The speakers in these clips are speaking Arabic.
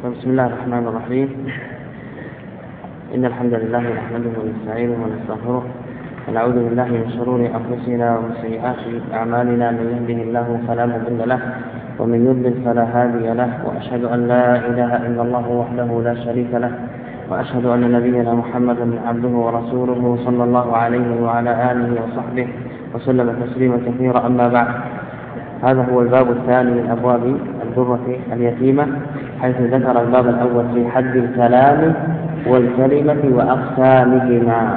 بسم الله الرحمن الرحيم. إن الحمد لله نحمده ونستعينه ونستغفره ونعوذ بالله من شرور أنفسنا ومن سيئات أعمالنا، من يهده الله فلا مضل له ومن يضلل فلا هادي له، وأشهد أن لا إله إلا الله وحده لا شريك له، وأشهد أن نبينا محمدا عبده ورسوله صلى الله عليه وعلى آله وصحبه وسلم تسليما كثيرا. أما بعد، هذا هو الباب الثاني من أبواب الدرة اليتيمة، حيث ذكر الباب الأول في حد الكلام والكلمة وأقسامهما،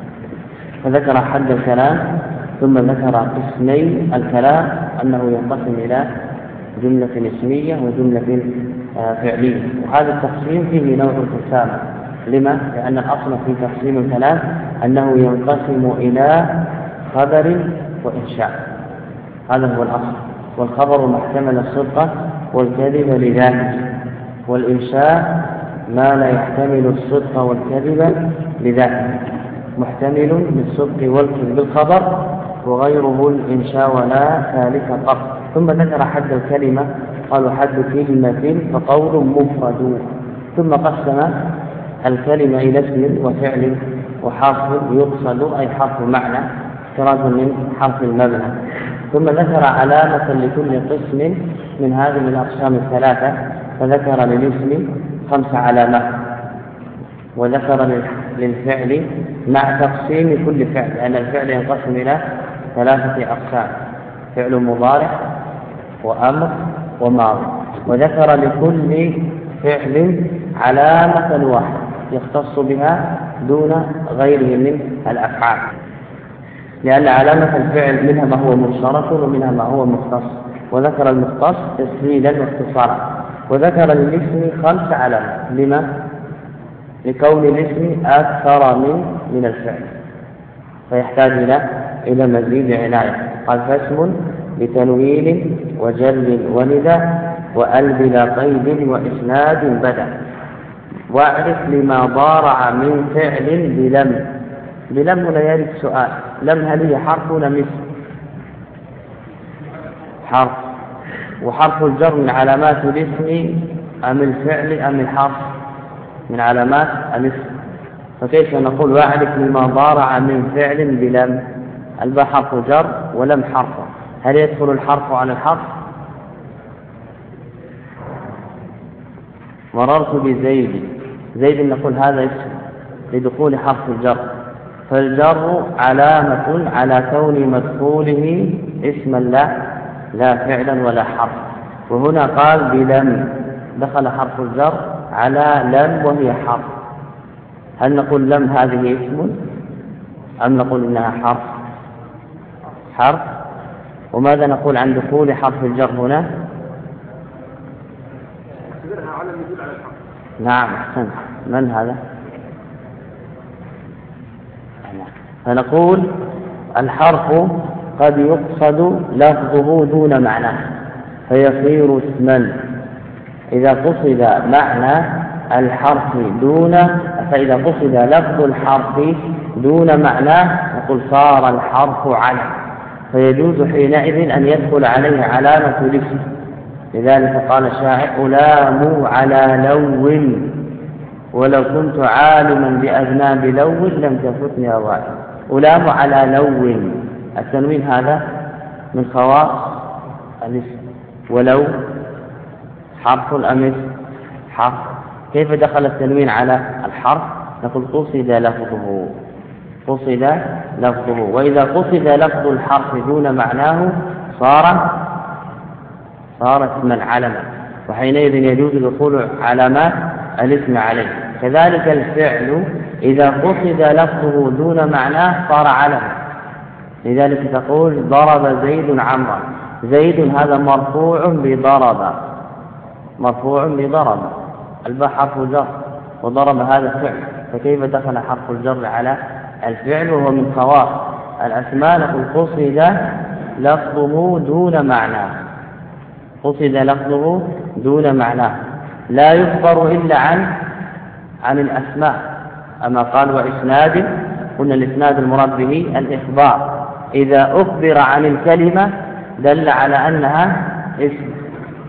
فذكر حد الكلام ثم ذكر قسمي الكلام، أنه ينقسم إلى جملة اسمية وجملة فعلية، وهذا التقسيم فيه نوع انقسام. لما؟ لأن الأصل في تقسيم الكلام أنه ينقسم إلى خبر وإنشاء، هذا هو الأصل، والخبر ما احتمل الصدق والكذب لذاته، والإنشاء ما لا يحتمل الصدق والكذب لذاته، محتمل للصدق والكذب بالخبر، وغيره الإنشاء ولا ثالث قط. ثم ذكر حد الكلمة، قالوا حد كلمة فقول مفرد، ثم قسم الكلمة إلى اسم وفعل وحرف يقصد، أي حرف معنى احتراز من حرف المبنى. ثم ذكر علامة لكل قسم من هذه الأقسام الثلاثة، فذكر للاسم 5 علامات، وذكر للفعل مع تقسيم كل فعل، لأن الفعل ينقسم إلى 3 أقسام: فعل مضارع وأمر وماضي، وذكر لكل فعل علامة واحدة يختص بها دون غيره من الأفعال، لأن علامة الفعل منها ما هو مشترك ومنها ما هو مختص، وذكر المختص تسهيلا واختصارا. وذكر للاسم 5 علامات. لما؟ لكون الاسم أكثر من الفعل، فيحتاج إلى مزيد عناية. قال: فاسم بتنوين وجر ونداء وأل بلا قيد وإسناد بدا، واعرف لما ضارع من فعل بلم. بلم لا يرد سؤال: لم هل هي حرف ولا اسم؟ حرف. وحرف الجر من علامات الاسم أم الفعل أم الحرف؟ من علامات الاسم. فكيف نقول واعرف لما ضارع من فعل بلم؟ الباء حرف جر ولم حرف، هل يدخل الحرف على الحرف؟ مررت بزيد، زيد نقول هذا اسم لدخول حرف الجر، فالجر علامة على كون مدخوله اسما لا فعلا ولا حرف. وهنا قال بلم، دخل حرف الجر على لم وهي حرف، هل نقول لم هذه اسم أم نقول إنها حرف؟ وماذا نقول عن دخول حرف الجر هنا؟ نعم، أحسنت. من هذا؟ فنقول الحرف قد يقصد لفظه دون معناه فيصير اسما. إذا قصد معنى الحرف فإذا قصد لفظ الحرف دون معناه نقول صار الحرف علم، فيجوز حينئذ أن يدخل عليه علامة الاسم. لذلك قال الشاعر: ألام على لو، ولو كنت عالما بأذناب لو لم تفتني أوائل. ألام على لو، التنوين هذا من خواص الاسم. ولو حرف أم اسم؟ حرف. كيف دخل التنوين على الحرف؟ نقول قصد لفظه، وإذا قصد لفظ الحرف دون معناه صار اسما علما، وحينئذ يجوز دخول علامات الاسم عليه. كذلك الفعل إذا قصد لفظه دون معناه صار علما، لذلك تقول ضرب زيد عمرا. زيد هذا مرفوع بضرب، الباء حرف جر، وضرب هذا الفعل، فكيف دخل حرف الجر على الفعل وهو من خواص الأسماء؟ نقول قصد لفظه دون معناه، لا يخبر إلا عن الأسماء. أما قال وإسناد، قلنا الإسناد المراد به الإخبار، إذا أخبر عن الكلمة دل على أنها اسم،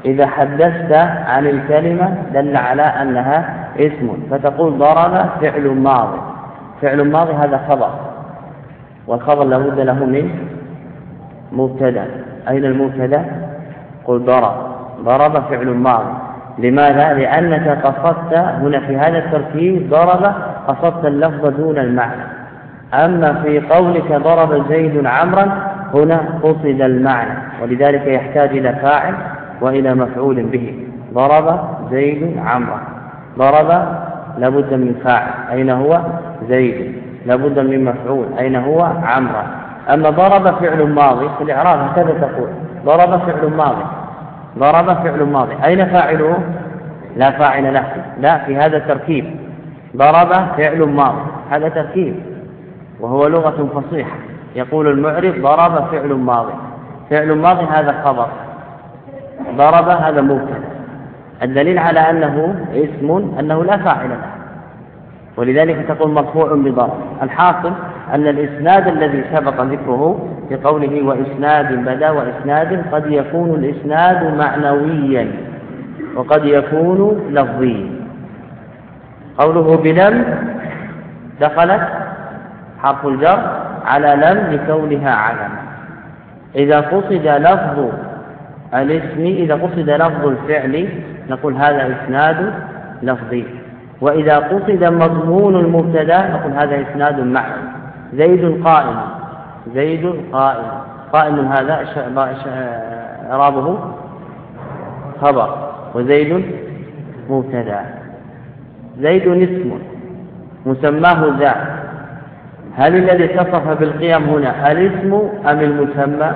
إذا حدثت عن الكلمة دل على أنها اسم، فتقول ضرب فعل ماضي. فعل ماضي هذا خبر، والخبر لابد له من مبتدا. أين المبتدا؟ قل ضرب فعل ماضي. لماذا؟ لأنك قصدت هنا في هذا التركيب ضرب، قصدت اللفظ دون المعنى. أما في قولك ضرب زيد عمرا هنا قصد المعنى، ولذلك يحتاج إلى فاعل وإلى مفعول به. ضرب زيد عمرا، ضرب لابد من فاعل، أين هو؟ زيد. لابد من مفعول، أين هو؟ عمرا. أما ضرب فعل ماضي في الإعراب هكذا تقول ضرب فعل ماضي، ضرب فعل ماضي، أين فاعله؟ لا فاعل له، لا، في هذا التركيب ضرب فعل ماضي، هذا تركيب وهو لغة فصيحة. يقول المعرب ضرب فعل ماضي، فعل ماضي هذا خبر، ضرب هذا مبتدا. الدليل على أنه اسم أنه لا فاعل له، ولذلك تقول مرفوع بضرب. الحاصل أن الإسناد الذي سبق ذكره في قوله وإسناد بدا وإسناد، قد يكون الإسناد معنويا وقد يكون لفظيا. قوله بلم دخلت حرف الجر على لم لكونها علم. إذا قصد لفظ الاسم، إذا قصد لفظ الفعل نقول هذا إسناد لفظي، وإذا قصد مضمون المبتدا نقول هذا إسناد معنوي. زيد قائم، زيد قائم، قائم هذا إعرابه خبر، وزيد مبتدا. زيد اسم مسماه ذات. هل الذي اتصف بالقيم هنا الاسم أم المسمى؟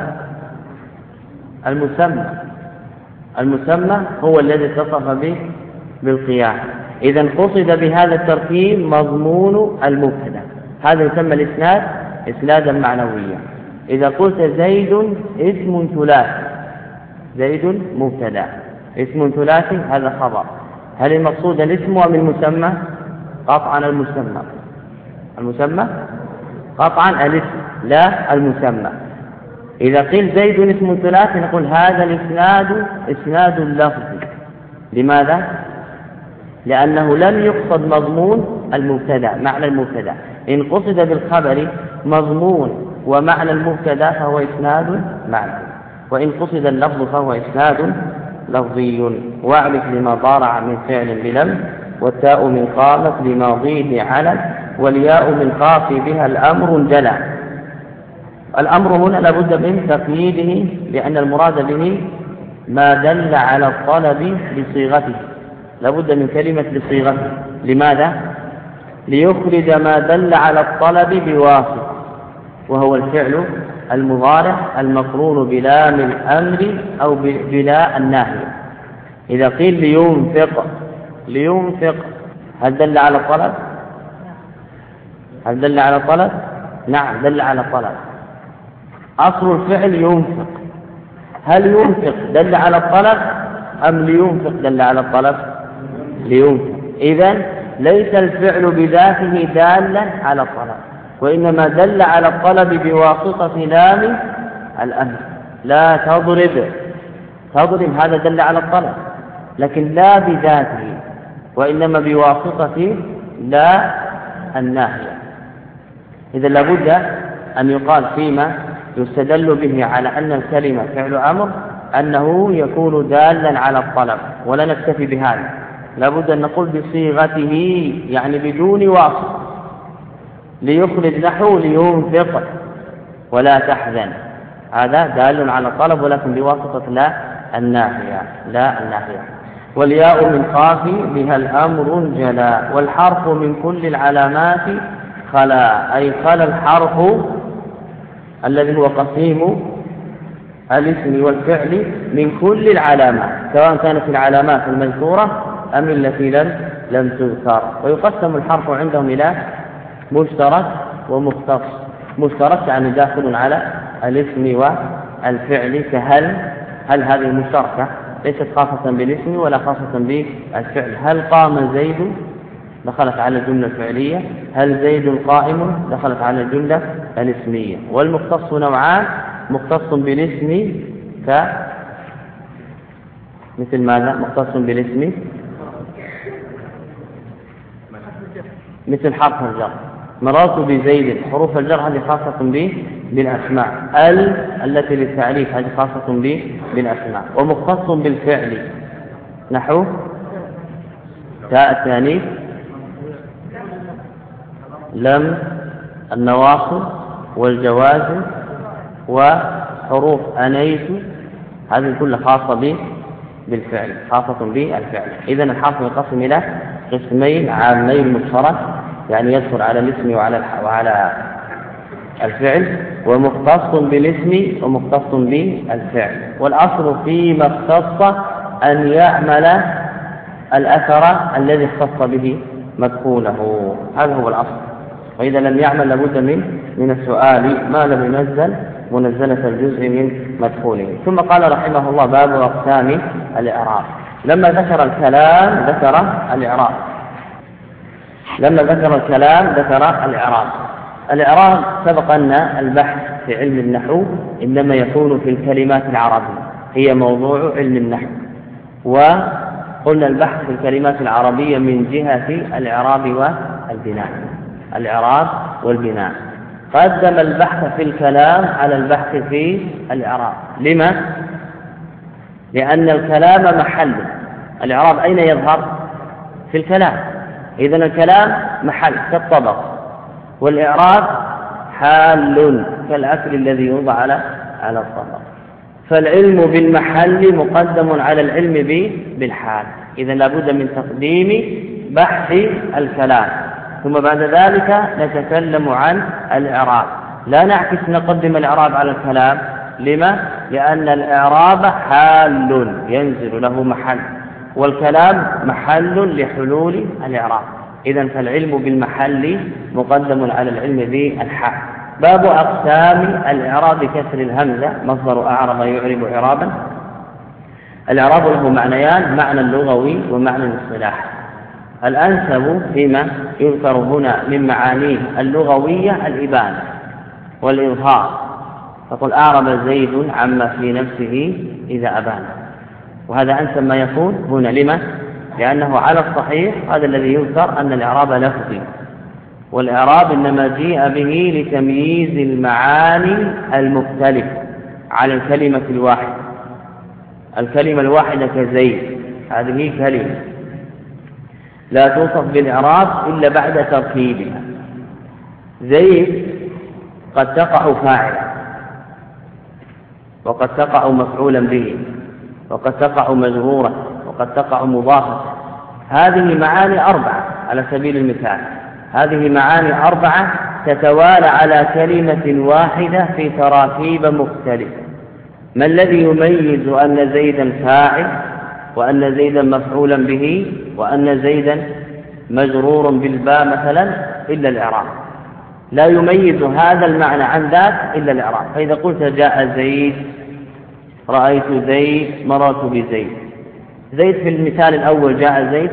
المسمى هو الذي اتصف به بالقيام. إذا قصد بهذا التركيب مضمون المبتدا، هذا يسمى الإسناد إسنادا معنويا. إذا قلت زيد اسم ثلاثي، زيد مبتدا، اسم ثلاثي هذا خبر. هل المقصود الاسم أم المسمى؟ قطعا المسمى. المسمى قطعا الاسم لا المسمى. إذا قيل زيد اسم ثلاثي نقول هذا الإسناد إسناد لفظي. لماذا؟ لأنه لم يقصد مضمون المبتدا، معنى المبتدا. إن قصد بالخبر مضمون ومعنى المبتدا فهو إسناد معنوي، وإن قصد اللفظ فهو إسناد لفظي. واعرف لما ضارع من فعل بلم، والتاء من قامت لماضيه علم، والياء من قاف بها الأمر جلى. الأمر هنا لابد من تقييده، لأن المراد به ما دل على الطلب بصيغته، لابد من كلمة بصيغته. لماذا؟ ليخرج ما دل على الطلب بواسطة، وهو الفعل المضارع المقرون بلام الأمر أو بلا الناهية. إذا قيل لينفق هل دل على الطلب؟ هل دل على الطلب؟ نعم دل على الطلب. أصل الفعل ينفق، هل ينفق دل على الطلب أم لينفق دل على الطلب؟ لينفق. إذن ليس الفعل بذاته دالا على الطلب، وإنما دل على الطلب بواسطة لام الأمر. لا تضرب هذا دل على الطلب، لكن لا بذاته، وإنما بواسطة لا الناهية. إذا لابد أن يقال فيما يستدل به على أن الكلمة فعل أمر أنه يكون دالا على الطلب، ولا نكتفي بهذا، لابد أن نقول بصيغته يعني بدون واسطة. ليخرج نحو لينفق ولا تحزن، هذا دال على الطلب ولكن بواسطة لا الناهية. والياء من قاف بها الأمر جلا، والحرف من كل العلامات خلا، أي خلا الحرف الذي هو قسيم الاسم والفعل من كل العلامات، سواء كانت العلامات المذكورة أم التي لم تذكر. ويقسم الحرف عندهم إلى مشترك ومختص. مشترك يعني داخل على الاسم والفعل، كهل. هل هذه مشتركة ليست خاصة بالاسم ولا خاصة بالفعل. هل قام زيد دخلت على الجملة الفعلية، هل زيد قائم دخلت على الجملة الاسمية. والمختص نوعان، مختص بالاسم مثل ماذا؟ مختص بالاسم، مثل حرف الجر. مررت بزيد، حروف الجر هذه خاصة بالأسماء. التي للتعريف هذه خاصة بالأسماء. ومختص بالفعل نحو تاء التانيث، لم، النواصب والجوازم وحروف أنيت، هذه كلها خاصة بالفعل، خاصة بالفعل. إذن الحرف ينقسم إلى قسمين عامين مشترك، يعني يدخل على الاسم وعلى الفعل، ومختص بالاسم ومختص بالفعل. والأصل فيما اختص أن يعمل الأثر الذي اختص به مدخوله، هذا هو الأصل. وإذا لم يعمل لابد من السؤال ما لم ينزل منزلة الجزء من مدخوله. ثم قال رحمه الله: باب أقسام الإعراب. لما ذكر الكلام ذكر الإعراب. الإعراب سبق أن البحث في علم النحو إنما يكون في الكلمات العربية، هي موضوع علم النحو. وقلنا البحث في الكلمات العربية من جهة الإعراب والبناء. قدم البحث في الكلام على البحث في الإعراب. لما؟ لأن الكلام محل، الإعراب أين يظهر؟ في الكلام. إذن الكلام محل كالطبق، والإعراب حال كالأكل الذي يوضع على الطبق. فالعلم بالمحل مقدم على العلم بالحال. إذن لابد من تقديم بحث الكلام، ثم بعد ذلك نتكلم عن الإعراب. لا نعكس نقدم الإعراب على الكلام. لما؟ لأن الإعراب حال ينزل له محل، والكلام محل لحلول الإعراب. إذن فالعلم بالمحل مقدم على العلم بالحال. باب أقسام الإعراب بكسر الهمزة، مصدر أعرب يعرب إعرابا. الإعراب له معنيان: معنى لغوي ومعنى اصطلاحي. الأنسب فيما يذكر هنا من معانيه اللغوية الإبانة والإظهار، فقل أعرب زيد عما في نفسه إذا أبان، وهذا أنسب ما يكون هنا. لما؟ لأنه على الصحيح هذا الذي يذكر أن الإعراب لفظي، والإعراب إنما جيء به لتمييز المعاني المختلفة على الكلمة الواحدة. الكلمة الواحدة كزيد، هذه كلمة لا توصف بالإعراب إلا بعد تركيبها. زيد قد تقع فاعلا، وقد تقع مفعولا به، وقد تقع مجرورا، وقد تقع مضافة. هذه معاني أربعة على سبيل المثال، هذه معاني أربعة تتوالى على كلمة واحدة في تراكيب مختلفة. ما الذي يميز أن زيدا فاعل، وأن زيدا مفعولا به، وأن زيدا مجرور بالباء مثلا؟ إلا الإعراب. لا يميز هذا المعنى عن ذاك إلا الإعراب. فإذا قلت جاء زيد، رأيت زيد، مررت بزيد. زيد في المثال الأول جاء زيد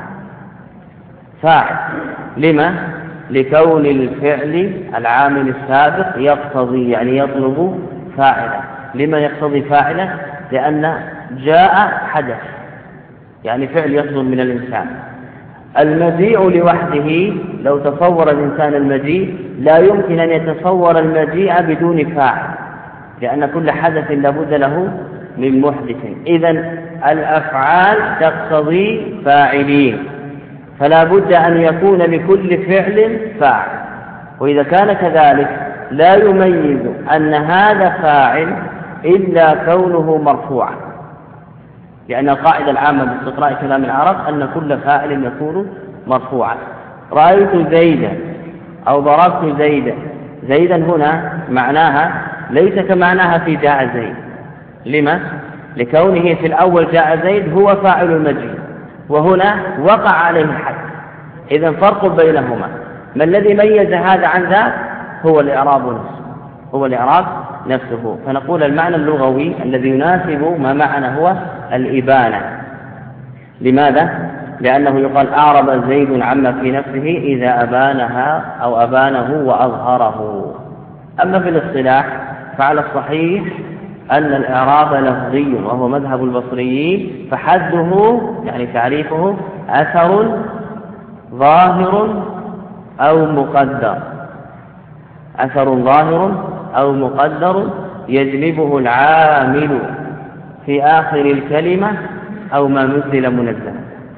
فاعل. لما؟ لكون الفعل العامل السابق يقتضي، يعني يطلب فاعلا. لما يقتضي فاعلا؟ لأن جاء حدث، يعني فعل يصدر من الإنسان. المجيء لوحده، لو تصور الإنسان المجيء لا يمكن أن يتصور المجيء بدون فاعل، لأن كل حدث لابد له من محدث. إذن الأفعال تقتضي فاعلين، فلا بد أن يكون لكل فعل فاعل. وإذا كان كذلك لا يميز أن هذا فاعل إلا كونه مرفوعا، لأن القاعدة العامة باستقراء كلام العرب أن كل فاعل يكون مرفوعا. رأيت زيدا أو ضربت زيدا. زيدا هنا معناها ليس كمعناها في جاء زيد. لما؟ لكونه في الأول جاء زيد هو فاعل المجيء، وهنا وقع عليه الحد. إذن فرق بينهما. ما الذي ميز هذا عن ذاك؟ هو الإعراب نفسه. فنقول المعنى اللغوي الذي يناسب ما معنى هو الإبانة. لماذا؟ لأنه يقال أعرب زيد عما في نفسه إذا أبانها أو أبانه وأظهره. أما في الاصطلاح فعلى الصحيح أن الإعراب لفظي وهو مذهب البصريين، فحده يعني تعريفه أثر ظاهر أو مقدر، أثر ظاهر أو مقدر يجلبه العامل في آخر الكلمة أو ما نزل منزلا.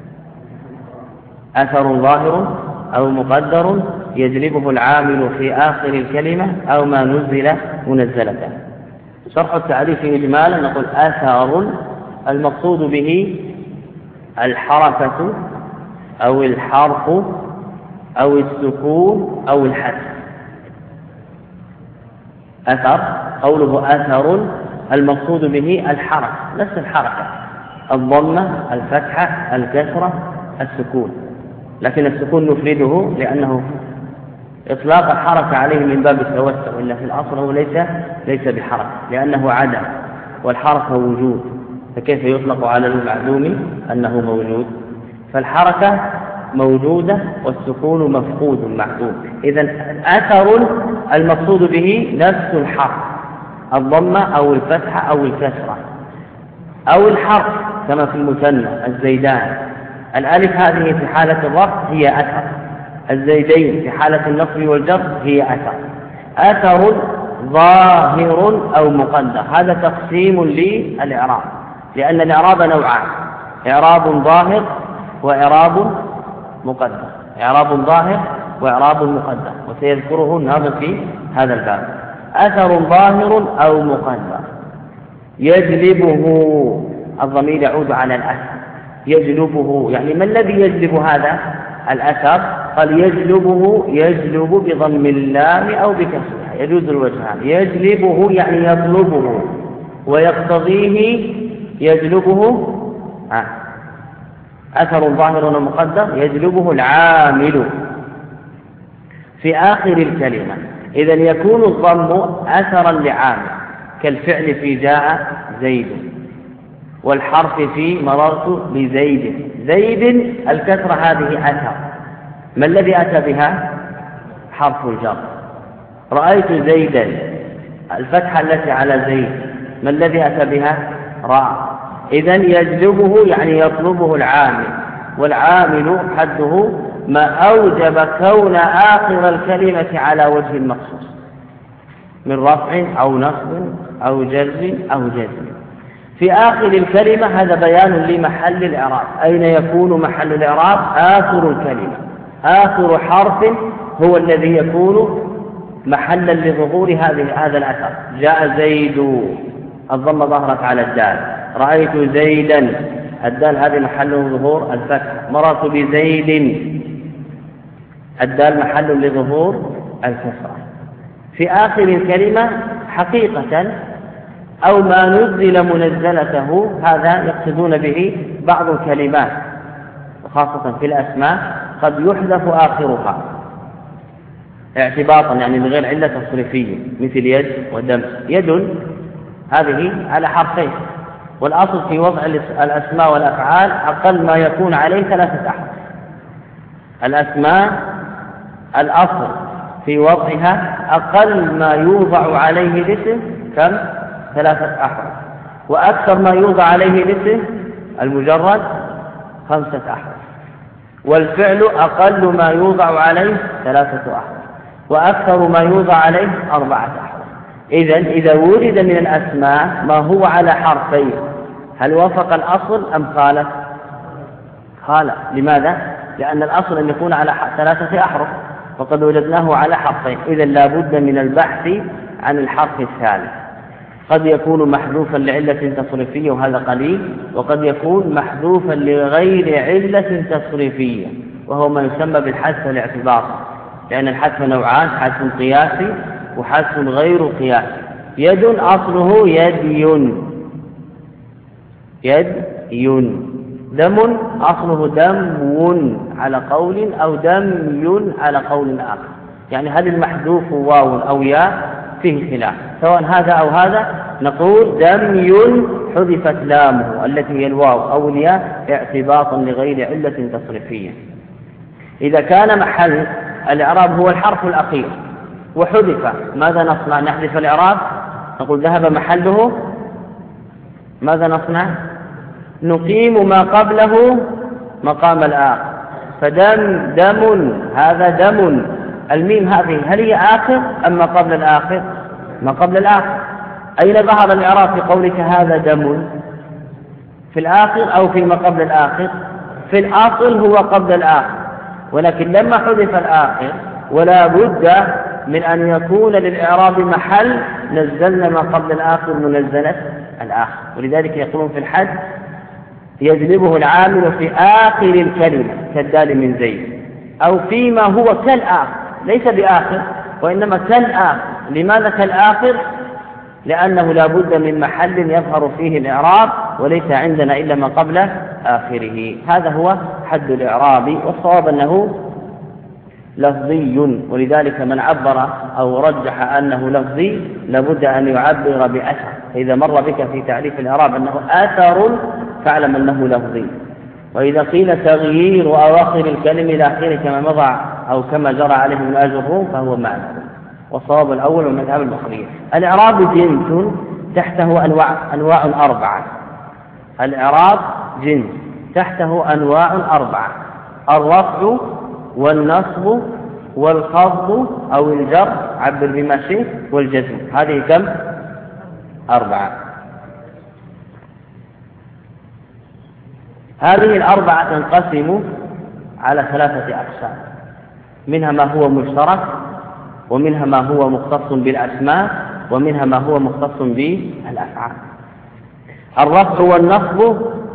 أثر ظاهر أو مقدر يجلبه العامل في آخر الكلمة أو ما نزل منزلة. شرح التعريف إجمالا نقول أثر المقصود به الحركة أو الحرف أو السكون أو الحذف. أثر قوله أثر المقصود به الحركة، نفس الحركة، الضمة، الفتحة، الكسرة، السكون، لكن السكون نفرده لأنه إطلاق الحركة عليه من باب التوسع، إلا في الأصل هو ليس بحركة لأنه عدم، والحركة وجود، فكيف يطلق على المعدوم أنه موجود؟ فالحركة موجودة والسكون مفقود معدوم. إذن أثر المقصود به نفس الحرف، الضمة أو الفتحة أو الكسرة أو الحرف كما في المثنى الزيدان. الألف هذه في حالة الرفع هي أثر، الزيدين في حالة النصب والجر هي أثر. أثر ظاهر أو مقدر، هذا تقسيم للإعراب، لأن الإعراب نوعان: إعراب ظاهر وإعراب مقدر، إعراب ظاهر وإعراب مقدر، وسيذكره الناظم في هذا الباب. أثر ظاهر أو مقدر يجلبه، الضمير يعود على الأثر، يجلبه يعني ما الذي يجلب هذا الأثر؟ قال يجلب بضم اللام أو بكسرها، يجوز الوجهان. يجلبه يعني يطلبه، ويقتضيه يجلبه أثر ظاهر ومقدر يجلبه العامل في آخر الكلمة. إذن يكون الضم أثرا لعامل كالفعل في جاء زيد، والحرف في مررت بزيد. زيد الكسرة هذه أثر، ما الذي أتى بها؟ حرف الجر. رأيت زيدا، الفتحة التي على زيد ما الذي أتى بها؟ راء. إذن يجلبه يعني يطلبه العامل، والعامل حده ما أوجب كون آخر الكلمة على وجه المخصوص من رفع أو نصب أو جر أو جزم. في آخر الكلمة هذا بيان لمحل الإعراب، أين يكون محل الإعراب؟ آخر الكلمة، آخر حرف هو الذي يكون محلا لظهور هذا الأثر. جاء زيد، الضمة ظهرت على الدال. رأيت زيدا، الدال هذه محل ظهور الفتح. مررت بزيد، الدال محل لظهور الكسرة. في آخر الكلمة حقيقة أو ما نزل منزلته، هذا يقصدون به بعض الكلمات وخاصة في الأسماء قد يحذف آخرها اعتباطا يعني بغير علة تصريفية، مثل يد ودم. يد هذه على حرفين، والأصل في وضع الأسماء والأفعال أقل ما يكون عليه 3 أحرف. الأسماء الأصل في وضعها أقل ما يوضع عليه الاسم كم؟ 3 أحرف، وأكثر ما يوضع عليه الاسم المجرد 5 أحرف. والفعل أقل ما يوضع عليه 3 أحرف، وأكثر ما يوضع عليه 4 أحرف. إذا ورد من الأسماء ما هو على حرفين، هل وافق الأصل أم خالف؟ خالف. لماذا؟ لأن الأصل أن يكون على 3 أحرف، وقد وجدناه على حرفين. إذا لا بد من البحث عن الحرف الثالث. قد يكون محذوفا لعلة تصريفية وهذا قليل، وقد يكون محذوفا لغير علة تصريفية وهو ما يسمى بالحذف الاعتباطي، لأن الحذف نوعان: حذف قياسي وحذف غير قياسي. يد أصله يد. دم أصله دم على قول، أو دم على قول آخر. يعني هل المحذوف واو أو ياء؟ فيه خلاف، سواء هذا أو هذا. نقول دم حذفت لامه التي هي الواو أو الياء اعتباطا لغير علة تصريفية. إذا كان محل الإعراب هو الحرف الأخير وحذف، ماذا نصنع؟ نحذف الإعراب، نقول ذهب محله ماذا نصنع؟ نقيم ما قبله مقام الآخر، فدم هذا دم. الميم هذه هل هي آخر أم ما قبل الآخر؟ ما قبل الآخر. أين ظهر الإعراب في قولك هذا دم؟ في الآخر أو في ما قبل الآخر؟ في الأصل هو قبل الآخر، ولكن لما حذف الآخر ولا بد من أن يكون للإعراب محل نزلنا ما قبل الآخر منزلة الآخر. ولذلك يقولون في الحد يجلبه العامل في آخر الكلمة كالدال من زيد، أو فيما هو كالآخر، ليس بآخر وإنما كالآخر. لماذا كالآخر؟ لأنه لا بد من محل يظهر فيه الإعراب، وليس عندنا إلا ما قبل آخره. هذا هو حد الإعراب، والصواب أنه لفظي، ولذلك من عبر أو رجح أنه لفظي لابد أن يعبر بأثر. فإذا مر بك في تعريف الإعراب أنه أثر فاعلم أنه لفظي. وإذا قيل تغيير أواخر الكلم إلى آخره كما مضى أو كما جرى عليه من الجمهور فهو معنى. والصواب الأول من مذهب البصريين. الإعراب جنس تحته أنواع أربعة. الإعراب جنس تحته أنواع أربعة: الرفع والنصب والخفض أو الجر، عبر بما شئت، والجزم. هذه كم؟ أربعة. هذه الأربعة تنقسم على ثلاثة أقسام: منها ما هو مشترك، ومنها ما هو مختص بالأسماء، ومنها ما هو مختص بالأفعال. الرفع والنصب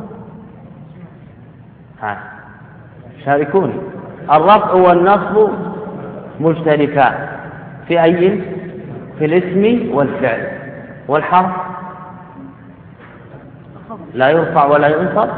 شاركوني. الرفع والنصب مشتركان في أي؟ في الاسم والفعل. والحرف لا يرفع ولا ينصب.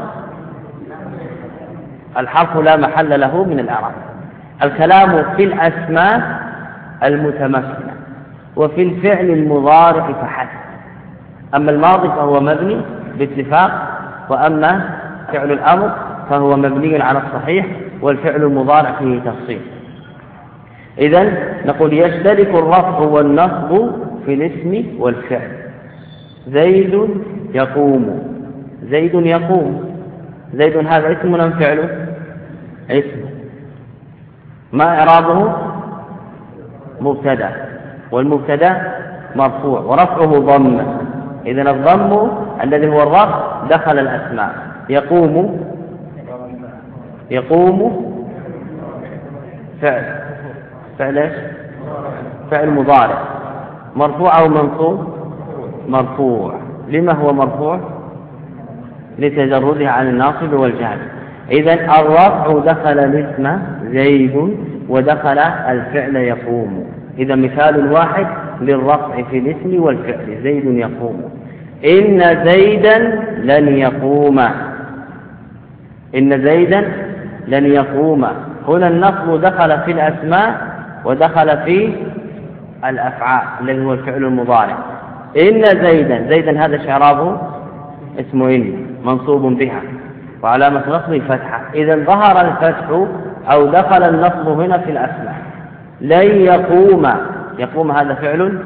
الحرف لا محل له من الإعراب. الكلام في الأسماء المتمكنة وفي الفعل المضارع فحسب. أما الماضي فهو مبني باتفاق، وأما فعل الأمر فهو مبني على الصحيح، والفعل المضارع فيه تفصيل. إذن نقول يشترك الرفع والنصب في الاسم والفعل. زيد يقوم. زيد يقوم. زيد هذا اسم أم فعله؟ اسم. ما إعرابه؟ مبتدأ، والمبتدأ مرفوع ورفعه ضم. إذن الضم الذي هو الرفع دخل الأسماء. يقوم. يقوم فعل. فعل ايش؟ فعل مضارع مرفوع أو منصوب؟ مرفوع. لما هو مرفوع؟ لتجرده عن الناصب والجازم. إذن الرفع دخل الاسم زيد ودخل الفعل يقوم. إذا مثال واحد للرفع في الاسم والفعل: زيد يقوم. إن زيدا لن يقوم. إن زيدا لن يقوم. هنا النصب دخل في الأسماء ودخل في الأفعال الذي هو الفعل المضارع. إن زيدا. زيدا هذا إعرابه اسم إن منصوب بها وعلامة نصبه فتحة. إذا ظهر الفتح أو دخل النصب هنا في الأسماء. لن يقوم. يقوم هذا فعل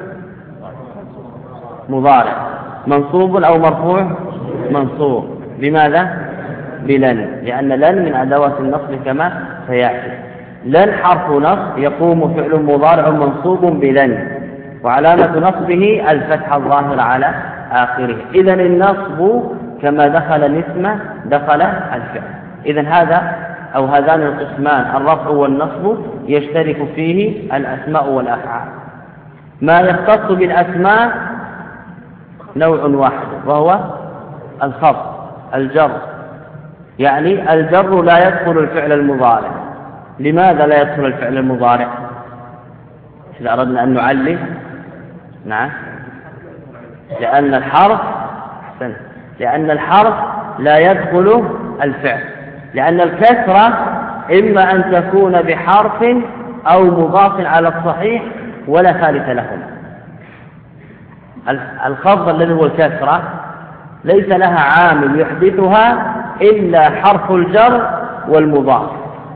مضارع منصوب أو مرفوع؟ منصوب. لماذا؟ بلن، لأن لن من أدوات النصب كما سيأتي. لن حرف نصب. يقوم فعل مضارع منصوب بلن وعلامة نصبه الفتحة الظاهرة على آخره. إذن النصب كما دخل الاسم دخل الفعل. إذن هذا أو هذان القسمان الرفع والنصب يشترك فيه الأسماء والأفعال. ما يختص بالأسماء نوع واحد وهو الخفض، الجر. يعني الجر لا يدخل الفعل المضارع. لماذا لا يدخل الفعل المضارع؟ إذا أردنا أن نعلم، نعم، لأن الحرف لا يدخل الفعل، لأن الكسرة إما أن تكون بحرف أو مضاف على الصحيح ولا ثالث لهما. الخفض الذي هو الكسرة ليس لها عامل يحدثها إلا حرف الجر والمضاف.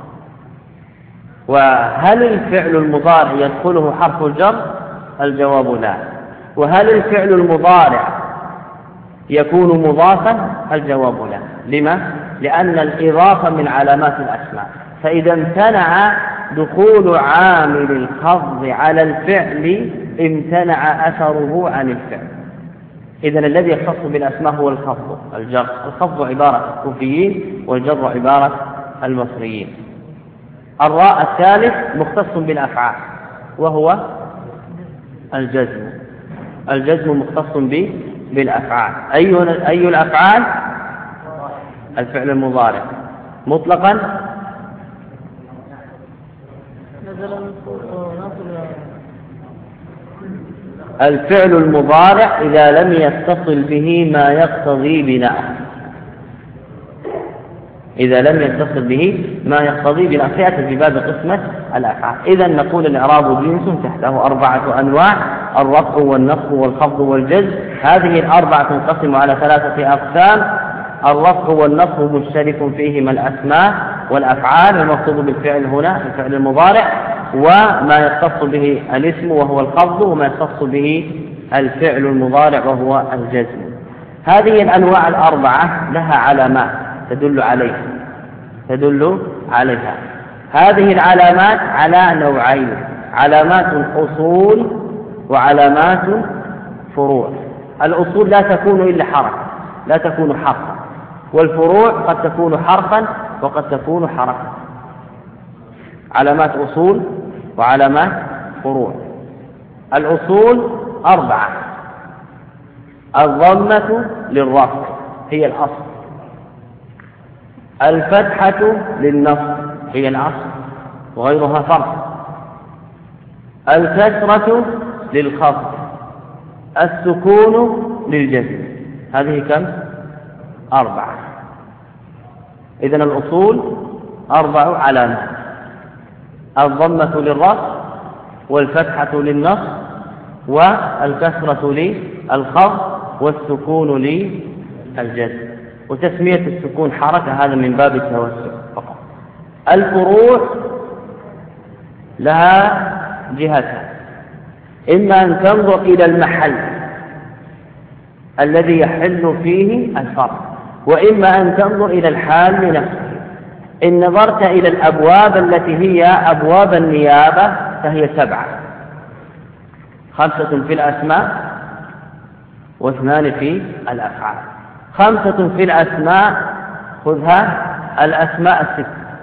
وهل الفعل المضارع يدخله حرف الجر؟ الجواب لا. وهل الفعل المضارع يكون مضافا؟ الجواب لا. لما؟ لأن الإضافة من علامات الأسماء، فإذا امتنع دخول عامل الخفض على الفعل امتنع أثره عن الفعل. إذن الذي يختص بالأسماء هو الخفض، الجر. الخفض عبارة الكوفيين والجر عبارة البصريين. الراء الثالث مختص بالأفعال وهو الجزم. الجزم مختص بالأفعال. أي الأفعال؟ الفعل المضارع مطلقا. الفعل المضارع إذا لم يتصل به ما يقتضي بناءه، إذا لم يتصل به ما يقتضي بناءه، سيأتي في باب قسمة الأفعال. إذا نقول الإعراب جنس تحته 4 أنواع: الرفع والنصب والخفض والجزم. هذه الأربعة تنقسم على 3 أقسام: الرفع والنصب مشترك فيهما الأسماء والأفعال، المقصود بالفعل هنا الفعل المضارع، وما يختص به الاسم وهو الخفض، وما يختص به الفعل المضارع وهو الجزم. هذه الأنواع الأربعة لها علامات تدل عليها. هذه العلامات على نوعين: علامات أصول وعلامات فروع. الأصول لا تكون إلا حركة، لا تكون حرفا، والفروع قد تكون حرفا وقد تكون حركة. علامات أصول وعلامات فروع. الأصول 4: الضمة للرفع هي الأصل، الفتحة للنصب هي الأصل وغيرها فرع، الكسرة للخفض، السكون للجزم. هذه كم؟ 4. إذن الأصول 4 علامات: الضمة للرفع، والفتحة للنصب، والكسرة للخفض، والسكون للجزم. وتسمية السكون حركة هذا من باب التوسع فقط. الفروع لها جهتان: إما أن تنظر إلى المحل الذي يحل فيه الفرع، وإما أن تنظر إلى الحال نفسه. إن نظرت إلى الأبواب التي هي أبواب النيابة فهي 7: 5 في الأسماء و2 في الأفعال. 5 في الأسماء خذها: الأسماء 6: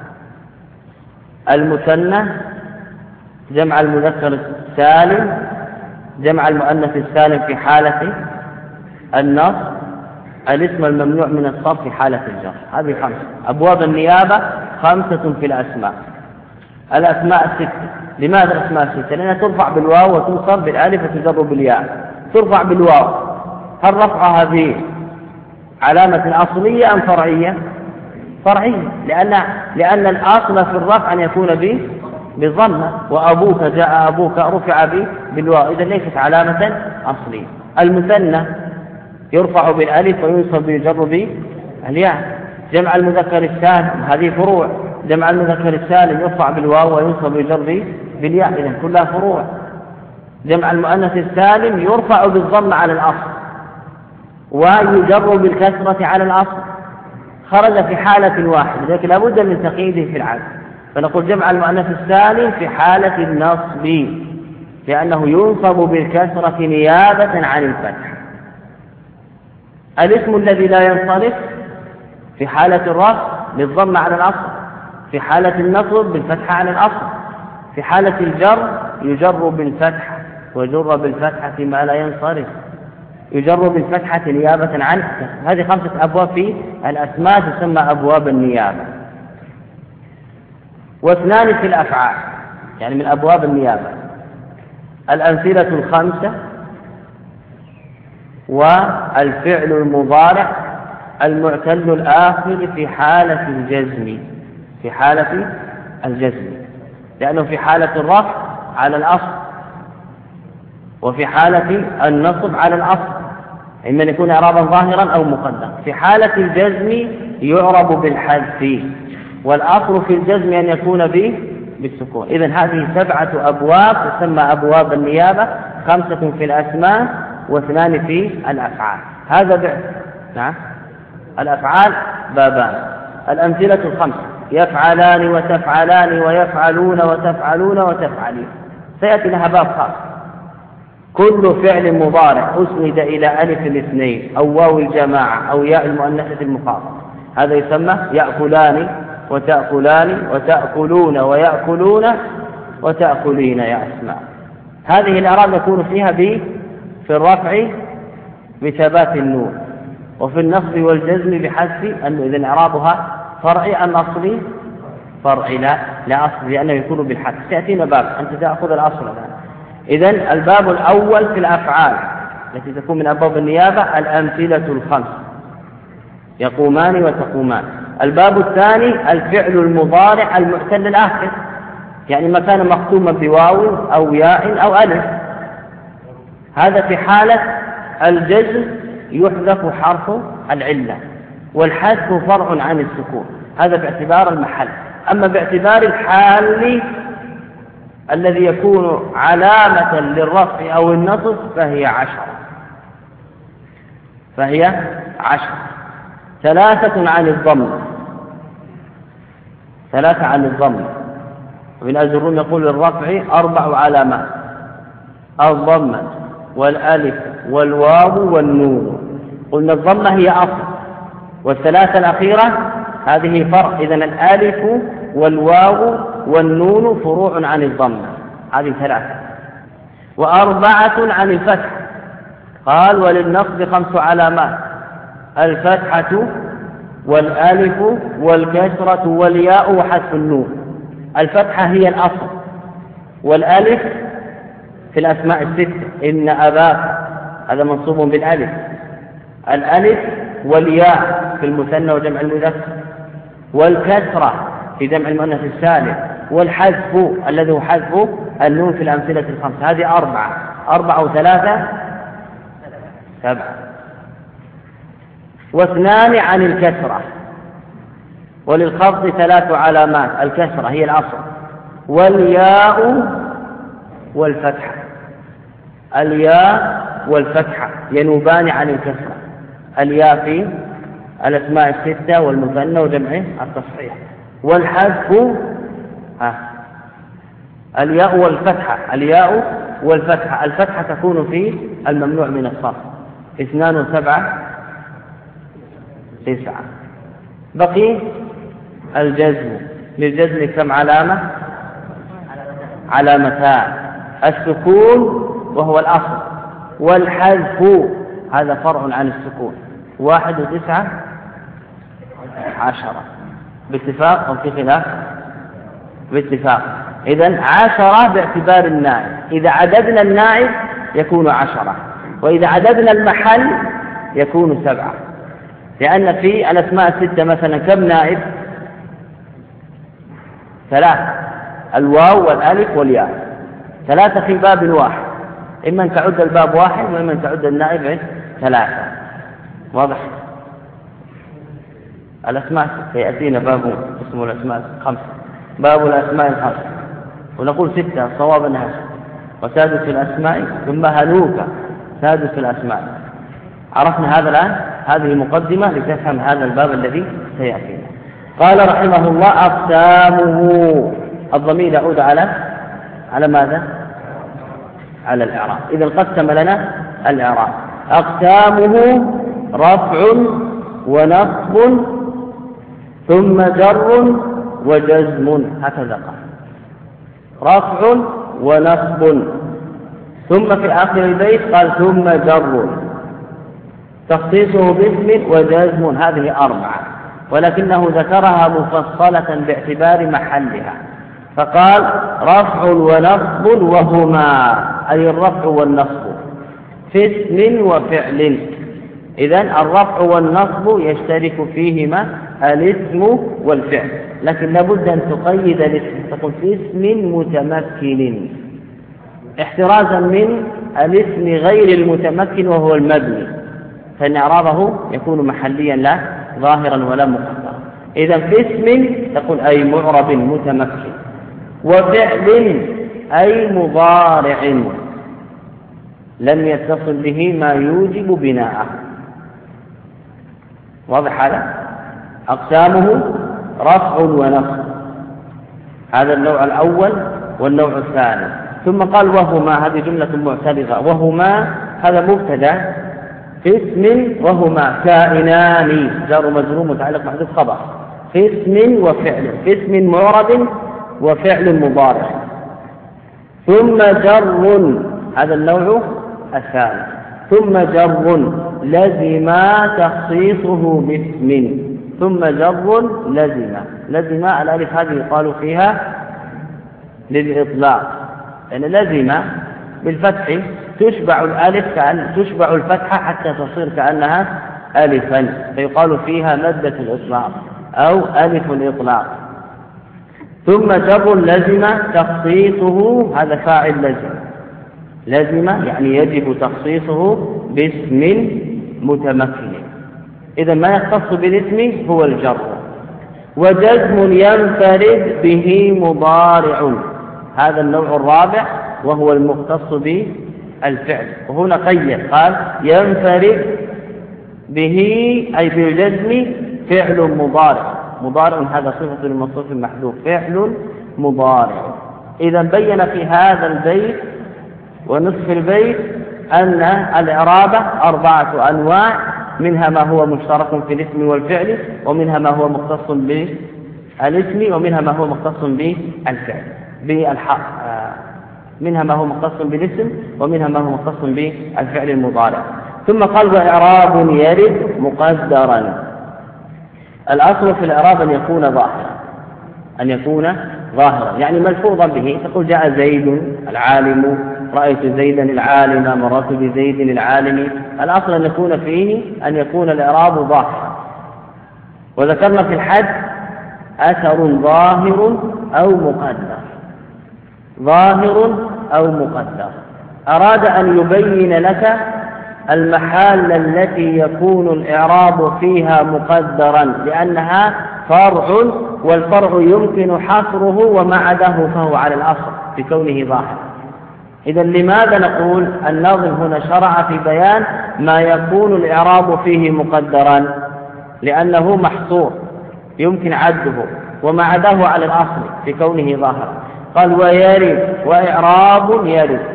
المثنى، جمع المذكر السالم، جمع المؤنث السالم في حالة النصب، الاسم الممنوع من الصرف في حالة الجر. هذه 5 أبواب النيابة. 5 في الأسماء. الأسماء 6. لماذا الأسماء 6؟ لأنها ترفع بالواو وتنصب بالالف وتجر بالياء. ترفع بالواو، هل رفعها هذه علامة أصلية أم فرعية؟ فرعية، لأن الأصل في الرفع أن يكون بالضمة، وأبوك جاء أبوك رفع بالواو، إذا ليست علامة أصلية. المثنى يرفع بالالف وينصب ويجر بالياء. جمع المذكر السالم هذه فروع: جمع المذكر السالم يرفع بالواو وينصب ويجر بالياء، إذا كلها فروع. جمع المؤنث السالم يرفع بالضم على الأصل ويجر بالكسرة على الأصل، خرج في حالة واحدة، لكن لابد من تقييده في العدد. فنقول جمع المؤنث السالم في حالة النصب لأنه ينصب بالكسرة نيابة عن الفتح. الاسم الذي لا ينصرف في حالة الرفع بالضم على الأصل، في حالة النصب بالفتحة على الأصل، في حالة الجر يجر بالفتحة ويجر بالفتحة ما لا ينصرف، يجر بالفتحة نيابة عن الكسر. هذه 5 أبواب في الأسماء تسمى أبواب النيابة. و2 في الأفعال، يعني من أبواب النيابة: الأمثلة 5 والفعل المضارع المعتل الآخر في حالة الجزم، في حالة الجزم، لأنه في حالة الرفع على الأصل، وفي حالة النصب على الأصل، إما أن يكون إعرابا ظاهرا أو مقدر. في حالة الجزم يعرب بالحذف، والأصل في الجزم أن يكون بالسكون. إذن هذه 7 أبواب تسمى أبواب النيابة: 5 في الأسماء و2 في الأفعال. نعم. الأفعال بابان. الأمثلة الخمسة: يفعلان وتفعلان ويفعلون وتفعلون وتفعلين. سيأتي لها باب خاص: كل فعل مضارع أسند إلى ألف الاثنين أو واو الجماعة أو ياء المؤنثة المخاطبة، هذا يسمى يأكلان وتأكلان وتأكلون ويأكلون وتأكلين يا أسماء. هذه الأعراب يكون فيها في الرفع بثبات النون، وفي النصب والجزم بحذف النون. إذن إعرابها فرعي أم أصلي؟ فرعي. لا أصلي، لأنه يكون بالحذف. سيأتينا باب أنت تأخذ الأصل الآن. إذن الباب الأول في الأفعال التي تكون من أبواب النيابة الأمثلة الخمس: يقومان وتقومان. الباب الثاني الفعل المضارع المعتل الآخر، يعني ما كان مختوما بواو أو ياء أو ألف. هذا في حالة الجزم يحذف حرف العلة، والحذف فرع عن السكون، هذا باعتبار المحل. أما باعتبار الحال الذي يكون علامة للرفع أو النصب فهي 10. 3 عن الضم، 3 عن الضم. وابن أزرون يقول للرفع 4 علامات: الضمة والألف والواو والنون. قلنا الضمة هي أصل، والثلاثة الأخيرة هذه فرع. إذن الألف والواو والنون فروع عن الضمة، هذه 3. و4 عن الفتح. قال: وللنصب 5 علامات: الفتحة والألف والكسرة والياء وحذف النون. الفتحة هي الأصل، والألف في الأسماء الستة: إن أباك، هذا منصوب بالألف. الألف والياء في المثنى وجمع المذكر، والكسرة في جمع المؤنث السالم، والحذف الذي هو حذف النون في الأمثلة الخمسة. هذه 4. 4 و3 7. و2 عن الكسرة. وللخفض 3 علامات: الكسرة هي الأصل، والياء والفتحة. الياء والفتحة ينوبان عن الكسرة. الياء في الأسماء الستة والمثنى وجمعه التصحيح. والحذف الياء والفتحة. الياء والفتحة. الفتحة تكون في الممنوع من الصرف. 2 و7 9. بقي الجزم. للجزم كم علامة؟ علامتان: السكون وهو الأصل، والحذف هذا فرع عن السكون. 1 و9 10. باتفاق أو في خلاف؟ باتفاق. إذن 10 باعتبار النائب. إذا عددنا النائب يكون 10، وإذا عددنا المحل يكون 7. لأن في الأسماء الستة مثلا كم نائب؟ 3: الواو والألف والياء. 3 في باب واحد، إما أن تعد الباب واحد وإما أن تعد النائب 3. واضح؟ الأسماء سيأتينا باب اسمه الأسماء 5، باب الأسماء 5، ونقول 6 الصواب أنها 6. وسادس الأسماء ثم هنوك سادس الأسماء. عرفنا هذا الآن. هذه مقدمة لتفهم هذا الباب الذي سيأتينا. قال رحمه الله: أقسامه. الضمير يعود على ماذا؟ على الإعراب. إذا قسم لنا الإعراب. أقسامه: رفع ونصب ثم جر وجزم. هكذا قال: رفع ونصب. ثم في آخر البيت قال: ثم جر. تخصيصه باسم وجزم. هذه 4، ولكنه ذكرها مفصلة باعتبار محلها، فقال: رفع ونصب وهما، أي الرفع والنصب في اسم وفعل. إذن الرفع والنصب يشترك فيهما الاسم والفعل، لكن لابد أن تقيد الاسم، تقول في اسم متمكن، احترازا من الاسم غير المتمكن وهو المبني، فإن إعرابه يكون محليا لا ظاهرا ولا مقدرا. إذا في اسم تقول أي معرب متمكن، وفعل أي مضارع لم يتصل به ما يوجب بناءه. واضح هذا؟ أقسامه رفع ونصب، هذا النوع الأول والنوع الثاني. ثم قال وهما، هذه جملة معترضة، وهما هذا مبتدأ في اسم، وهما كائنان جار مجرور متعلق محذوف خبر، في اسم وفعل، في اسم معرب وفعل مضارع. ثم جر، هذا النوع الثاني، ثم جر لزم تخصيصه باسم، ثم جر لزم الألف هذه يقال فيها للإطلاق، يعني لزم بالفتح تشبع الألف تشبع الفتحة حتى تصير كأنها ألفا، فيقال فيها مادة الإطلاق أو ألف الإطلاق. ثم جر لزم تخصيصه، هذا فاعل لزم يعني يجب تخصيصه باسم متمكن، إذا ما يختص بالاسم هو الجر. وجزم ينفرد به مضارع، هذا النوع الرابع وهو المختص بالفعل، وهنا قيد قال ينفرد به أي بالجزم فعل مضارع هذا صفة للموصوف المحذوف، فعل مضارع. إذا بين في هذا البيت ونصف البيت أن الإعراب 4 أنواع، منها ما هو مشترك في الاسم والفعل، ومنها ما هو مختص بالاسم، ومنها ما هو مختص بالفعل منها ما هو مختص بالاسم، ومنها ما هو مختص بالفعل المضارع. ثم قال وإعراب يرد مقدرا. الأصل في الإعراب أن يكون ظاهرا، يعني ملفوظا به، تقول جاء زيد العالم، رأيت زيدا العالم، مررت بزيد العالم. الأصل أن يكون الإعراب ظاهرا. وذكرنا في الحد أثر ظاهر أو مقدر، أراد أن يبين لك المحال التي يكون الإعراب فيها مقدرا، لأنها فرع، والفرع يمكن حصره، وما عداه فهو على الأصل بكونه ظاهرا. إذا لماذا نقول الناظم هنا شرع في بيان ما يكون الإعراب فيه مقدرا؟ لأنه محصور يمكن عده، وما عداه على الأصل بكونه ظاهرا. قال ويرد، وإعراب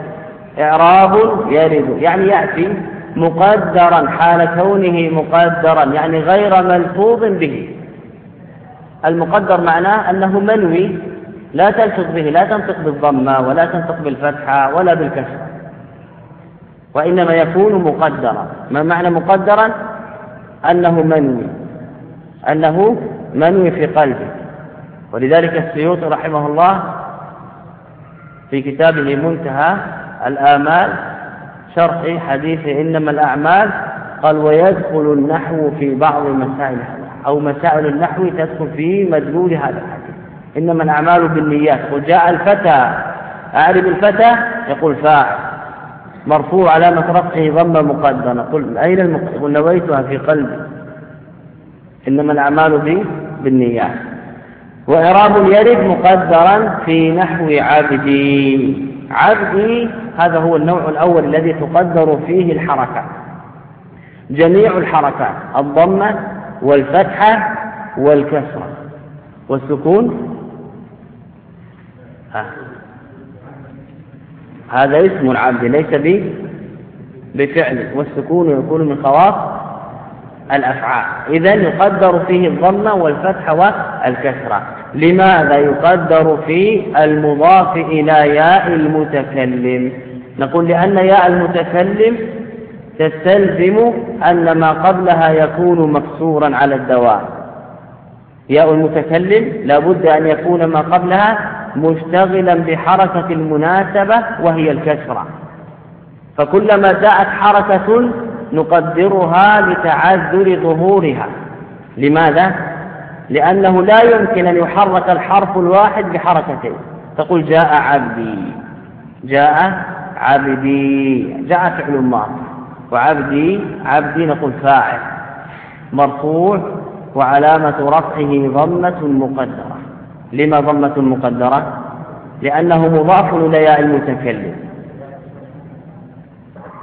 يرد يعني يأتي مقدرا حال كونه مقدرا، يعني غير ملفوظ به. المقدر معناه أنه منوي، لا تلفظ به، لا تنطق بالضمة ولا تنطق بالفتحة ولا بالكسر، وإنما يكون مقدرا. ما معنى مقدرا؟ أنه منوي في قلبه. ولذلك السيوطي رحمه الله في كتابه منتهى الآمال شرح حديث إنما الأعمال قال ويدخل النحو في بعض مسائل، أو مسائل النحو تدخل في مدلول هذا الحديث، إنما الأعمال بالنيات. وجاء الفتى، أعرب الفتى، يقول فاعل مرفوع علامة رفعه ضمة مقدرة، قل أين قل نويتها في قلبي، إنما الأعمال بالنيات. وإعراب يرد مقدرا في نحو عبدي. هذا هو النوع الأول الذي تقدر فيه الحركة، جميع الحركات، الضمة والفتحة والكسرة والسكون. هذا اسم العبد ليس بفعل، والسكون يكون من خواص الأفعال. إذن يقدر فيه الضمة والفتحة والكسرة. لماذا يقدر فيه المضاف إلى ياء المتكلم؟ نقول لأن ياء المتكلم تستلزم أن ما قبلها يكون مكسورا على الدوام. ياء المتكلم لابد أن يكون ما قبلها مشتغلا بحركة المناسبة وهي الكسرة، فكلما جاءت حركة نقدرها لتعذر ظهورها. لماذا؟ لأنه لا يمكن أن يحرك الحرف الواحد بحركتين. تقول جاء عبدي، جاء فعل ماضي، وعبدي نقول فاعل مرفوع وعلامة رفعه ضمة مقدرة. لما ضمة مقدرة؟ لأنه مضاف إلى ياء المتكلم.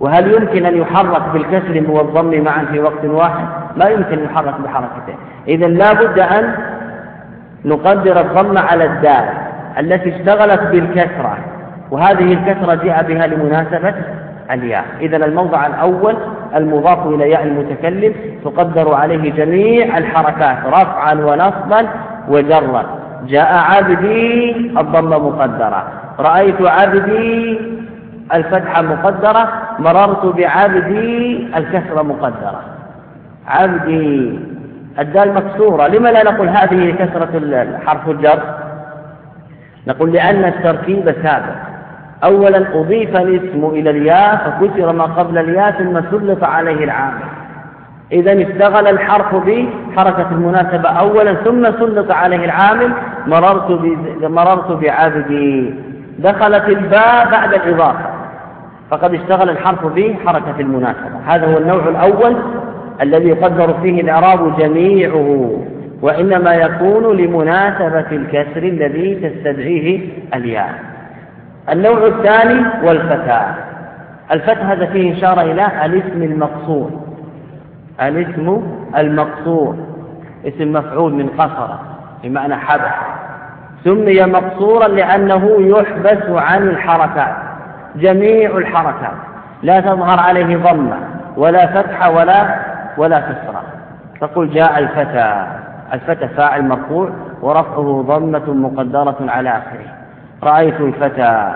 وهل يمكن أن يحرك بالكسر والضم معا في وقت واحد؟ لا يمكن أن يحرك بحركتين. إذن لا بد أن نقدر الضم على الدال التي اشتغلت بالكسرة، وهذه الكسرة جاء بها لمناسبة الياء. إذن الموضع الأول المضاف إلى ياء المتكلم تقدر عليه جميع الحركات رفعا ونصبا وجرا. جاء عبدي الضمة مقدرة، رأيت عبدي الفتحة مقدرة، مررت بعبدي الكسرة مقدرة. عبدي الدال مكسورة، لما لا نقول هذه كسرة حرف الجر؟ نقول لأن التركيب سابق. أولا أضيف الاسم إلى الياء فكسر ما قبل الياء ثم سلط عليه العامل، إذن اشتغل الحرف بحركة المناسبة أولا ثم سلط عليه العامل. مررت بعبدي، دخلت الباء بعد الإضافة فقد اشتغل الحرف بحركة المناسبة. هذا هو النوع الأول الذي يقدر فيه الإعراب جميعه، وإنما يكون لمناسبة الكسر الذي تستدعيه الياء. النوع الثاني والفتاة. الفتح هذا فيه إشارة إلى الاسم المقصور. الاسم المقصور اسم مفعول من قصر بمعنى حبس، سمي مقصورا لأنه يحبس عن الحركات، جميع الحركات لا تظهر عليه ضمة ولا فتحة ولا كسرة. تقول جاء الفتى، الفتى فاعل مرفوع ورفعه ضمة مقدرة على آخره. رأيت الفتى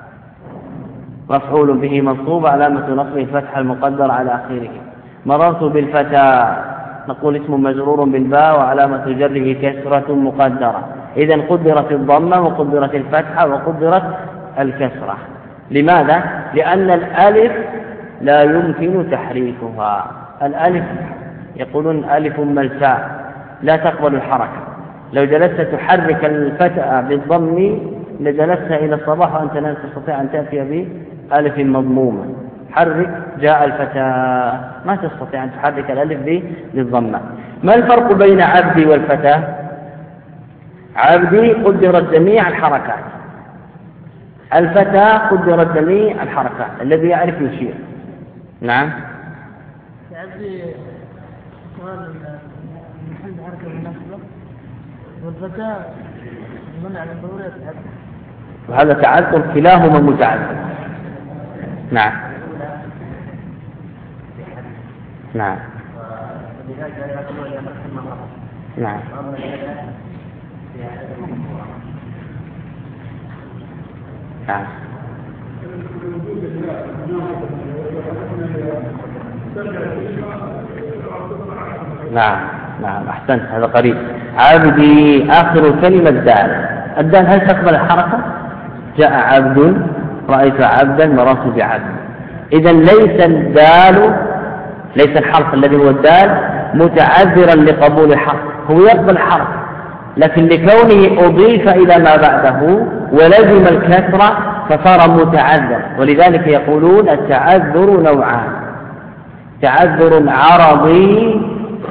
مفعول به منصوب علامة نصبه الفتح المقدر على آخره. مررت بالفتى نقول اسم مجرور بالباء وعلامة جره كسرة مقدرة. إذن قدرت الضمة وقدرت الفتحة وقدرت الكسرة. لماذا؟ لأن الألف لا يمكن تحريكها. الألف يقولون ألف ملساء لا تقبل الحركة. لو جلست تحرك الفتاة بالضم لجلست إلى الصباح وأنت لا تستطيع أن تأتي بألف مضمومة. حرك جاء الفتاة، ما تستطيع أن تحرك الألف بالضمة. ما الفرق بين عبدي والفتاة؟ عبدي قدرت جميع الحركات، الفتاة قدرت جميع الحركات. الذي يعرف يشير. نعم. عبدي سؤال من حل حركة مناسبة، والفتاة منع من ضرورة التعذر، وهذا تعذر كلاهما متعذر. نعم. نعم. نعم. نعم. نعم. نعم أحسنت، هذا قريب. عبدي آخر كلمة دال. الدال هل تقبل الحركة؟ جاء عبد، رأيت عبدا، مررت بعبد. إذن ليس الدال، ليس الحرف الذي هو الدال متعذرا لقبول الحرف، هو يقبل الحرف لكن لكونه أضيف إلى ما بعده ولزم الكسرة فصار متعذر. ولذلك يقولون التعذر نوعان: تعذر عرضي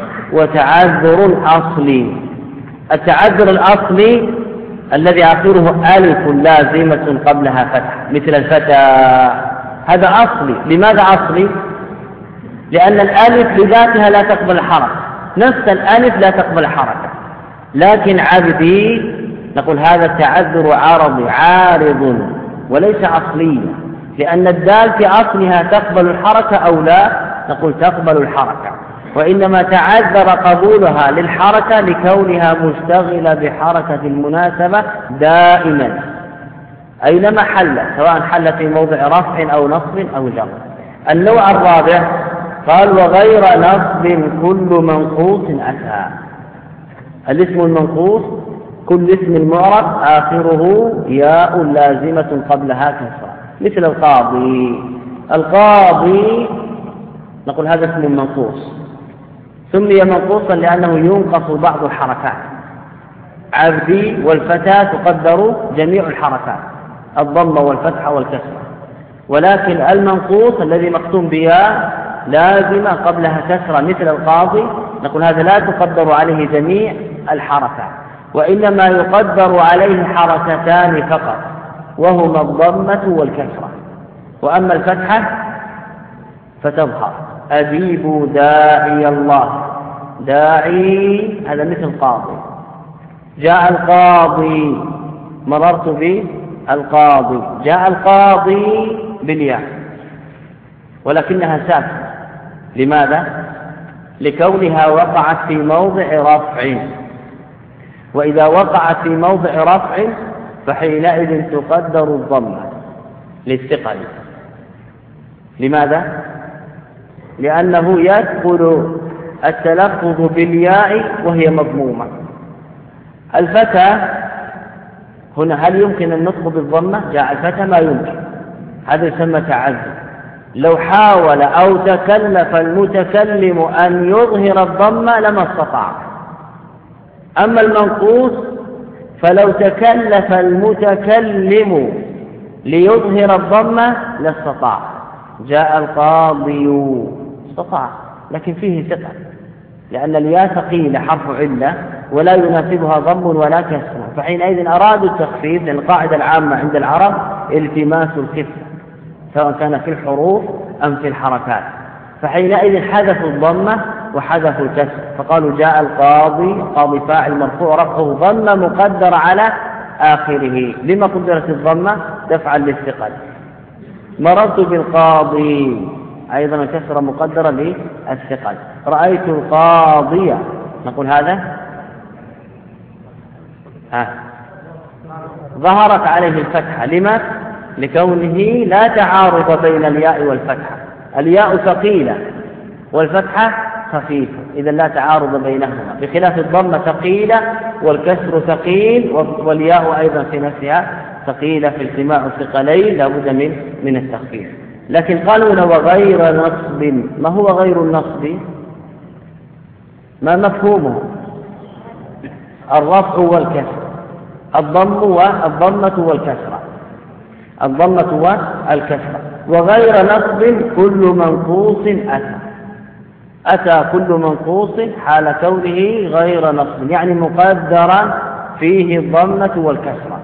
وتعذر أصلي. التعذر الأصلي الذي آخره ألف لازمة قبلها فتح مثل الفتى، هذا أصلي. لماذا أصلي؟ لأن الألف لذاتها لا تقبل الحركة، نفس الألف لا تقبل الحركة. لكن عبدي نقول هذا التعذر عرضي عارض وليس أصليا، لأن الدال في أصلها تقبل الحركة أو لا؟ نقول تقبل الحركة، وإنما تعذر قبولها للحركة لكونها مشتغلة بحركة المناسبة دائما أينما حلت، سواء حلت في موضع رفع أو نصب أو جر. النوع الرابع قال وغير نصب كل منقوص أتى. الاسم المنقوص كل اسم معرب آخره ياء لازمة قبلها كسرة مثل القاضي. القاضي نقول هذا اسم منقوص، سمي منقوصا لأنه ينقص بعض الحركات. عبدي والفتاة تقدر جميع الحركات، الضمة والفتحة والكسرة، ولكن المنقوص الذي مختوم بياء لازمة قبلها كسرة مثل القاضي نقول هذا لا تقدر عليه جميع الحركات، وإنما يقدر عليه حركتان فقط وهما الضمة والكسرة. وأما الفتحة فتظهر. أجيبوا داعي الله. داعي هذا مثل قاضي. جاء القاضي، مررت بالقاضي. جاء القاضي بالياء ولكنها ساكنة. لماذا؟ لكونها وقعت في موضع رفع، وإذا وقعت في موضع رفع فحينئذ تقدر الضمة للثقل. لماذا؟ لأنه يدخل التلفظ بالياء وهي مضمومة. الفتى هنا هل يمكن النطق بالضمة؟ جاء الفتى ما يمكن، هذا يسمى تعذر. لو حاول أو تكلف المتكلم أن يظهر الضمة لما استطاع. أما المنقوص فلو تكلف المتكلم ليظهر الضمة لاستطاع. جاء القاضي استطاع، لكن فيه ثقل، لأن الياء ثقيلة حرف علة ولا يناسبها ضم ولا كسر، فحينئذ أرادوا التخفيف، لأن القاعدة العامة عند العرب التماس الخفة سواء كان في الحروف أم في الحركات، فحينئذ حذفوا الضمة وحذفوا الكسر، فقالوا جاء القاضي. قاضي فاعل مرفوع رفعه ضمة مقدر على آخره. لما قدرت الضمة؟ دفعا للثقل. مررت بالقاضي أيضا الكسرة مقدرة للثقل. رأيت القاضية، نقول هذا ظهرت عليه الفتحة. لما؟ لكونه لا تعارض بين الياء والفتحة. الياء ثقيلة والفتحة خفيفة، إذا لا تعارض بينهما، بخلاف الضمة ثقيلة والكسر ثقيل، والياء أيضا في نفسها ثقيلة في اجتماع الثقلين لا بد من التخفيف. لكن قالوا وغير نصب. ما هو غير النصب؟ ما مفهومه؟ الرفع والكسر، الضمة والكسرة، الضمة والكسرة. وغير نصب كل منقوص أتى كل منقوص حال كونه غير نصب، يعني مقدرا فيه الضمة والكسرة.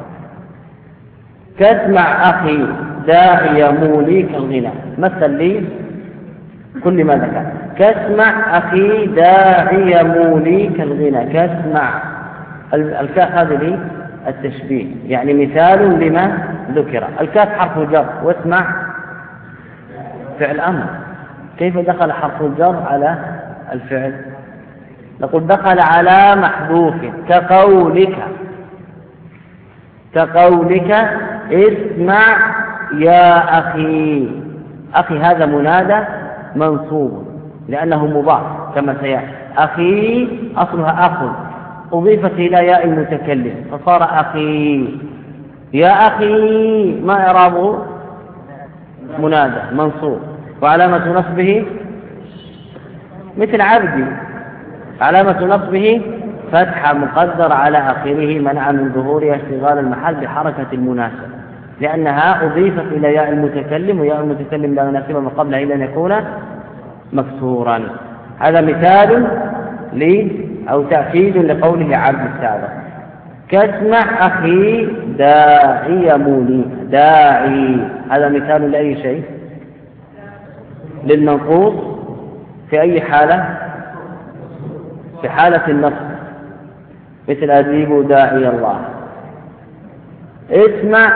كاسمع أخي داعي موليك الغنى، مثل لي كل ما ذكر. كاسمع أخي داعي موليك الغنى. كاسمع، الكاف هذه لي التشبيه، يعني مثال لما ذكر. الكاف حرف جر، واسمع فعل أمر. كيف دخل حرف الجر على الفعل؟ نقول دخل على محذوف، كقولك اسمع يا أخي. أخي هذا منادى منصوب لأنه مضاف كما سيأتي. أخي أصلها أخ، أضيفت إلى ياء المتكلم فصار أخي. يا أخي ما إعرابه؟ منادى منصوب، وعلامة نصبه مثل عبدي، علامة نصبه فتحة مقدر على آخره منع من ظهورها اشتغال المحل بحركة المناسبة، لأنها أضيفت إلى ياء المتكلم، وياء المتكلم لا يناسب ما قبلها إلا أن يكون مكسورا. هذا مثال أو تأكيد لقوله عبد السابق. كاسمع أخي داعي مولي. داعي هذا مثال لأي شيء؟ للمنقوص في أي حالة؟ في حالة النصب، مثل أجيبوا داعي الله. اسمع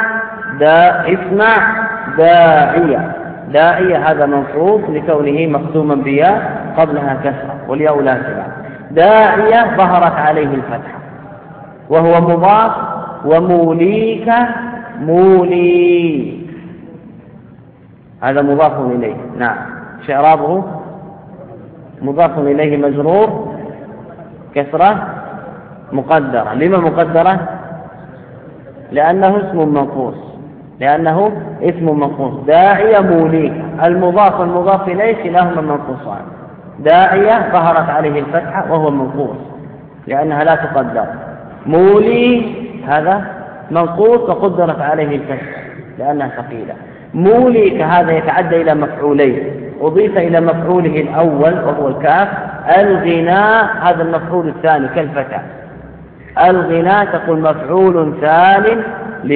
داعي هذا منصوب لكونه مختوما بياء قبلها كسرة والياء لا تبع. داعية ظهرت عليه الفتحة وهو مضاف. وموليك مولي هذا مضاف إليه. نعم، شعرابه مضاف إليه مجرور كسرة مقدرة. لما مقدرة؟ لأنه اسم منقوص. داعية موليك، المضاف والمضاف إليه كلاهما منقوصان. داعية ظهرت عليه الفتحة وهو منقوص لأنها لا تقدر. مولي هذا منقوص وقدرت عليه الفتحة لأنها ثقيلة. موليك هذا يتعدى إلى مفعولين، أضيف إلى مفعوله الأول وهو الكاف. الغناء هذا المفعول الثاني كالفتى. الغناء تقول مفعول ثان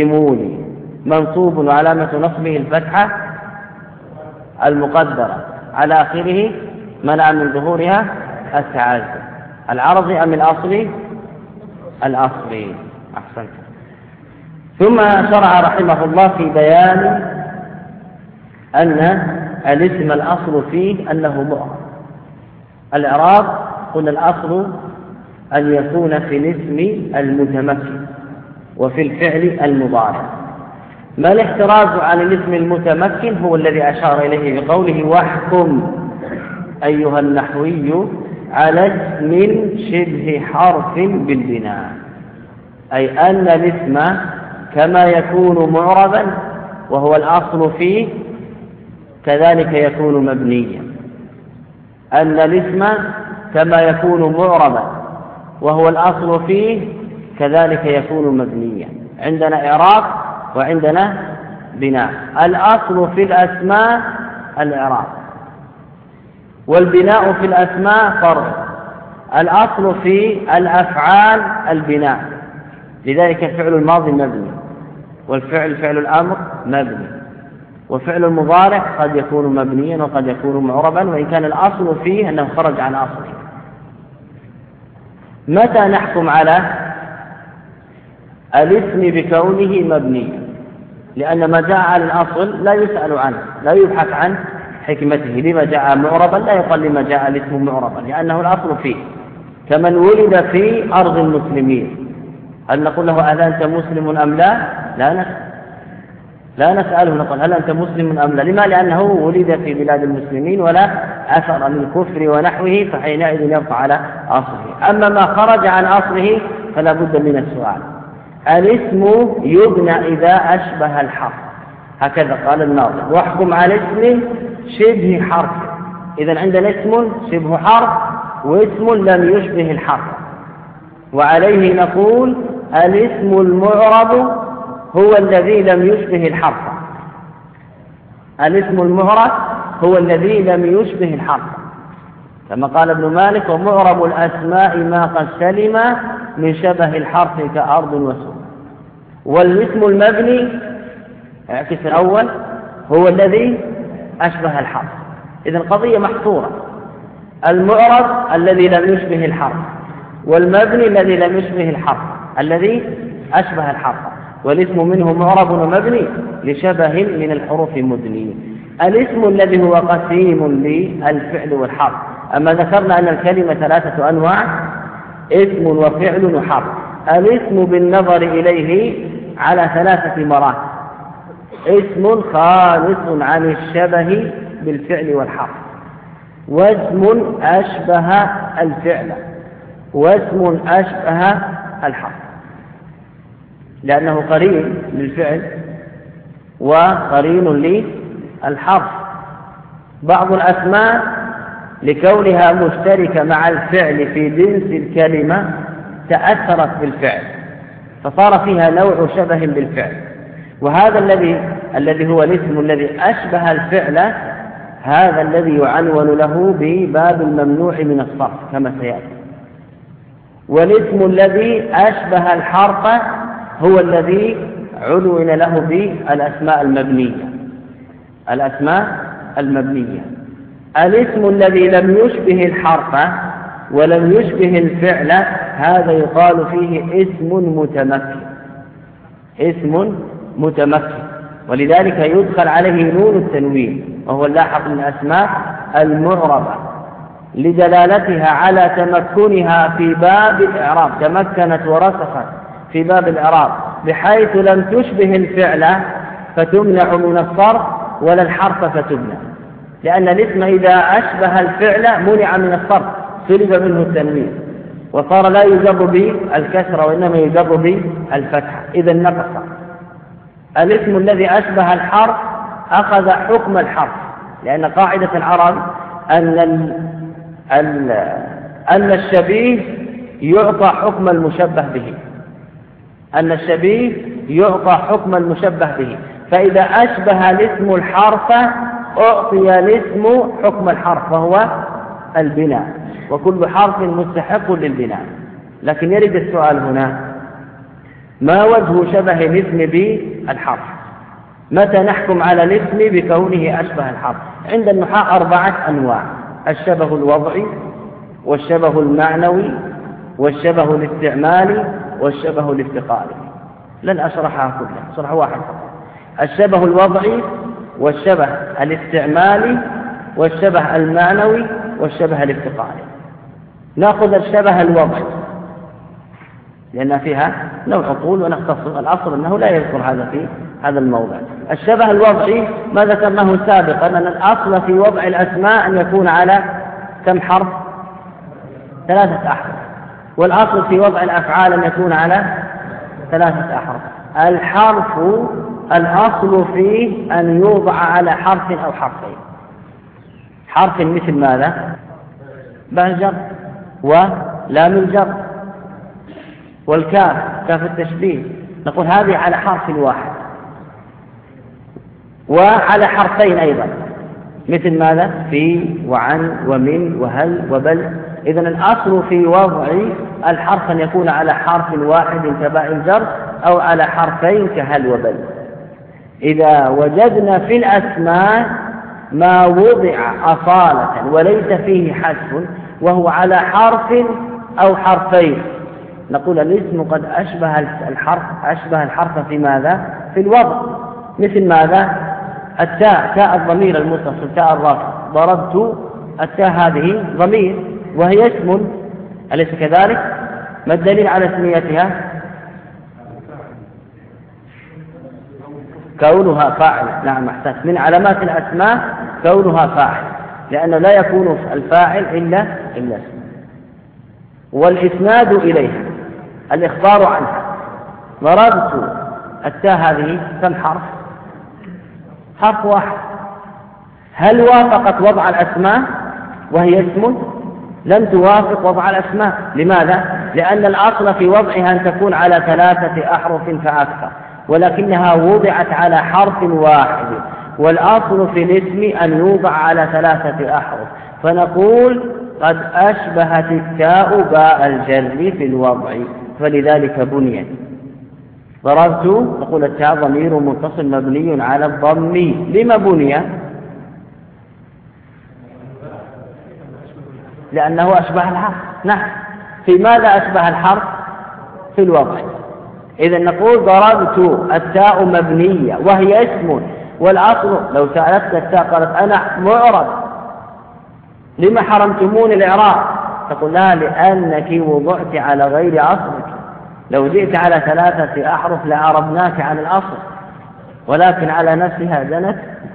لمولي، منصوب وعلامة نصبه الفتحة المقدرة. على آخره منع من ظهورها التعذر. العرضي أم الأصلي؟ الأصلي. أحسنت. ثم شرع رحمه الله في بيان أن الاسم الأصل فيه أنه معرب. الإعراب قلنا الأصل أن يكون في الاسم المتمكن وفي الفعل المضارع. ما الاحتراز عن الاسم المتمكن هو الذي أشار إليه بقوله واحكم أيها النحوي على اسم شبه حرف بالبناء، أي أن الاسم كما يكون معربا وهو الأصل فيه كذلك يكون مبنيا. أن الاسم كما يكون معربا وهو الأصل فيه كذلك يكون مبنيا. عندنا إعراب وعندنا بناء. الأصل في الأسماء الإعراب، والبناء في الأسماء فرع. الأصل في الأفعال البناء، لذلك الفعل الماضي مبني، والفعل فعل الأمر مبني، وفعل المضارع قد يكون مبنيا وقد يكون معربا، وإن كان الأصل فيه أنه خرج عن أصله. متى نحكم على الاسم بكونه مبنيا؟ لأن ما جاء على الأصل لا يسأل عنه، لا يبحث عن حكمته. لما جاء معربا لا يقال لما جاء الاسم معربا، لأنه الأصل فيه. كمن ولد في أرض المسلمين، هل نقول له هل أنت مسلم أم لا؟ لا نسأله، نقول هل أنت مسلم أم لا؟ لما؟ لأنه ولد في بلاد المسلمين ولا أثر من الكفر ونحوه، فحينئذ يبقى على أصله. أما ما خرج عن أصله فلا بد من السؤال. الاسم يبنى إذا أشبه الحرف، هكذا قال الناظم واحكم على اسم شبه حرف. إذن عندنا اسم شبه حرف واسم لم يشبه الحرف، وعليه نقول الاسم المعرب هو الذي لم يشبه الحرف. الاسم المعرب هو الذي لم يشبه الحرف، كما قال ابن مالك ومعرب الأسماء ما قد سلم من شبه الحرف كأرض وسوء. والاسم المبني اعكس الأول هو الذي أشبه الحرف. إذن قضية محصورة، المعرب الذي لم يشبه الحرف، والمبني الذي لم يشبه الحرف الذي أشبه الحرف، والاسم منه معرب ومبني لشبه من الحروف مدني. الاسم الذي هو قسيم للفعل والحرف. أما ذكرنا أن الكلمة 3 أنواع، اسم وفعل وحرف. الاسم بالنظر إليه على 3 مراتب: اسم خالص عن الشبه بالفعل والحرف، واسم أشبه الفعل، واسم أشبه الحرف، لأنه قرين للفعل وقرين للحرف. بعض الأسماء لكونها مشتركة مع الفعل في جنس الكلمة تأثرت بالفعل فصار فيها نوع شبه بالفعل، وهذا الذي هو الاسم الذي أشبه الفعل هذا الذي يعنون له بباب الممنوع من الصرف كما سيأتي. والاسم الذي أشبه الحرف هو الذي عنون له بالأسماء المبنية. الأسماء المبنية. الاسم الذي لم يشبه الحرف ولم يشبه الفعل هذا يقال فيه اسم متمكن. اسم متمكن، ولذلك يدخل عليه نون التنوين وهو اللاحق من الأسماء المعربة لدلالتها على تمكنها في باب الإعراب، تمكنت ورسخت في باب الإعراب بحيث لم تشبه الفعل فتمنع من الصرف ولا الحرف فتبنى، لأن الاسم إذا أشبه الفعل منع من الصرف، سلب منه التنوين وصار لا يجر بالكسرة وإنما يجر بالفتحة، إذا نقص. الاسم الذي أشبه الحرف أخذ حكم الحرف، لأن قاعدة العرب أن الشبيه يعطى حكم المشبه به، أن الشبيه يعطى حكم المشبه به، فإذا أشبه الاسم الحرف أعطي الاسم حكم الحرف وهو البناء، وكل حرف مستحق للبناء. لكن يرد السؤال هنا: ما وجه شبه الاسم بالحرف؟ متى نحكم على الاسم بكونه أشبه الحرف؟ عند النحاة 4 أنواع: الشبه الوضعي، والشبه المعنوي، والشبه الاستعمالي، والشبه الافتقاري. لن أشرحها كلها، أشرح واحد فقط: الشبه الوضعي، والشبه الاستعمالي، والشبه المعنوي، والشبه الافتقاري. نأخذ الشبه الوضعي لأن فيها نوع طول ونختصر، الأصل أنه لا يذكر هذا في هذا الموضع. الشبه الوضعي ما ذكرناه سابقا أن الأصل في وضع الأسماء أن يكون على كم حرف؟ 3 أحرف. والأصل في وضع الأفعال أن يكون على 3 أحرف. الحرف الأصل فيه أن يوضع على حرف أو حرفين. حرف مثل ماذا؟ باء الجر ولام الجر والكاف، كاف التشبيه، نقول هذه على حرف واحد، وعلى حرفين أيضا مثل ماذا؟ في وعن ومن وهل وبل. إذن الأصل في وضع الحرف أن يكون على حرف واحد كباء الجر أو على حرفين كهل وبل. إذا وجدنا في الأسماء ما وضع أصالة وليس فيه حذف وهو على حرف أو حرفين، نقول الاسم قد أشبه الحرف في ماذا؟ في الوضع. مثل ماذا؟ التاء، تاء الضمير المتصل، تاء الرفع. ضربت، التاء هذه ضمير وهي اسم، أليس كذلك؟ ما الدليل على اسميتها؟ كونها فاعل. نعم أحسنت، من علامات الأسماء كونها فاعل، لأنه لا يكون الفاعل إلا اسم. والإسناد إليها، الإخبار عنها. ضربت، التاء هذه كم حرف؟ حرف واحد. هل وافقت وضع الأسماء وهي اسم؟ لم توافق وضع الأسماء. لماذا؟ لأن الأصل في وضعها أن تكون على 3 أحرف فأكثر، ولكنها وضعت على حرف واحد، والأصل في الاسم أن يوضع على 3 أحرف، فنقول قد أشبهت التاء باء الجر في الوضع فلذلك بنيت. ضربت، نقول التاء ضمير متصل مبني على الضم. لما بني؟ لأنه أشبه الحرف. نعم، في ماذا أشبه الحرف؟ في الوضع. إذن نقول ضربت، التاء مبنية وهي اسم، والأصل لو سألتك التاء قالت أنا معرب، لما حرمتمون الإعراب؟ تقول لا، لأنك وضعت على غير أصلك. لو جئت على 3 أحرف لعربناك على الأصل، ولكن على نفسها زنت.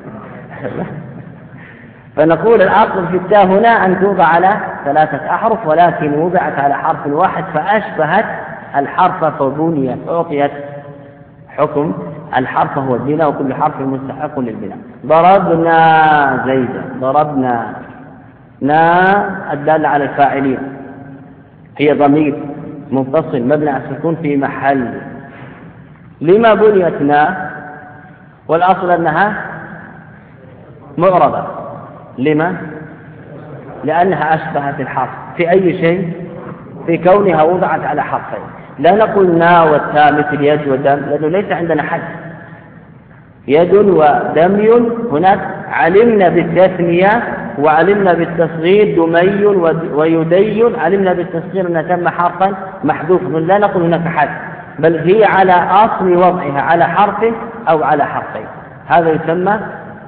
فنقول الأصل في التاء هنا أن توضع على 3 أحرف، ولكن وضعت على حرف واحد فأشبهت الحرف فبنيت، أعطيت حكم الحرف هو البناء، وكل حرف مستحق للبناء. ضربنا زيدا، ضربنا، الدالة على الفاعلين هي ضمير متصل مبني على السكون في محل. لما بنيت والأصل أنها معربة؟ لما؟ لأنها أشبهت الحرف في أي شيء؟ في كونها وضعت على حرفين. لا نقول والتاء مثل يد ودم، لأنه ليس عندنا حد. يد ودمي، هناك علمنا بالتثنية وعلمنا بالتصغير دمي ويدي، علمنا بالتصغير أنها تم حرفا محذوف، لا نقول هناك حد، بل هي على أصل وضعها على حرف أو على حرفين. هذا يسمى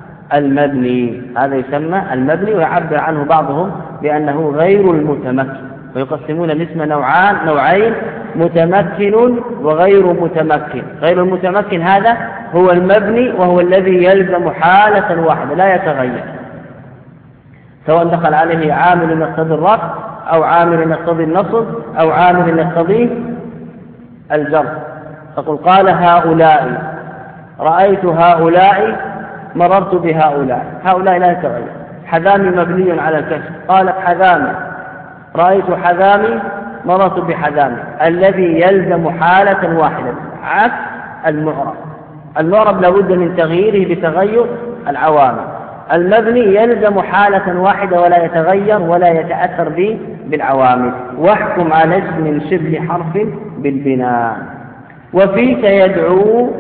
المبني، ويعبر عنه بعضهم بأنه غير المتمكن، ويقسمون الاسم نوعين: متمكن وغير متمكن. غير المتمكن هذا هو المبني، وهو الذي يلزم حالة واحدة لا يتغير، سواء دخل عليه عامل يقتضي الرفع أو عامل يقتضي النصب أو عامل يقتضي الجر. تقول قال هؤلاء، رأيت هؤلاء، مررت بهؤلاء، هؤلاء لا يتغير. حذامي مبني على الكسر، قالت حذامي، رأيت حذامي، مررت بحذامي. الذي يلزم حالة واحدة عكس المعرب لابد من تغييره بتغير العوامل. المبني يلزم حالة واحدة ولا يتغير ولا يتأثر به بالعوامل. واحكم على اسم شبه حرف بالبناء. وفيك يدعو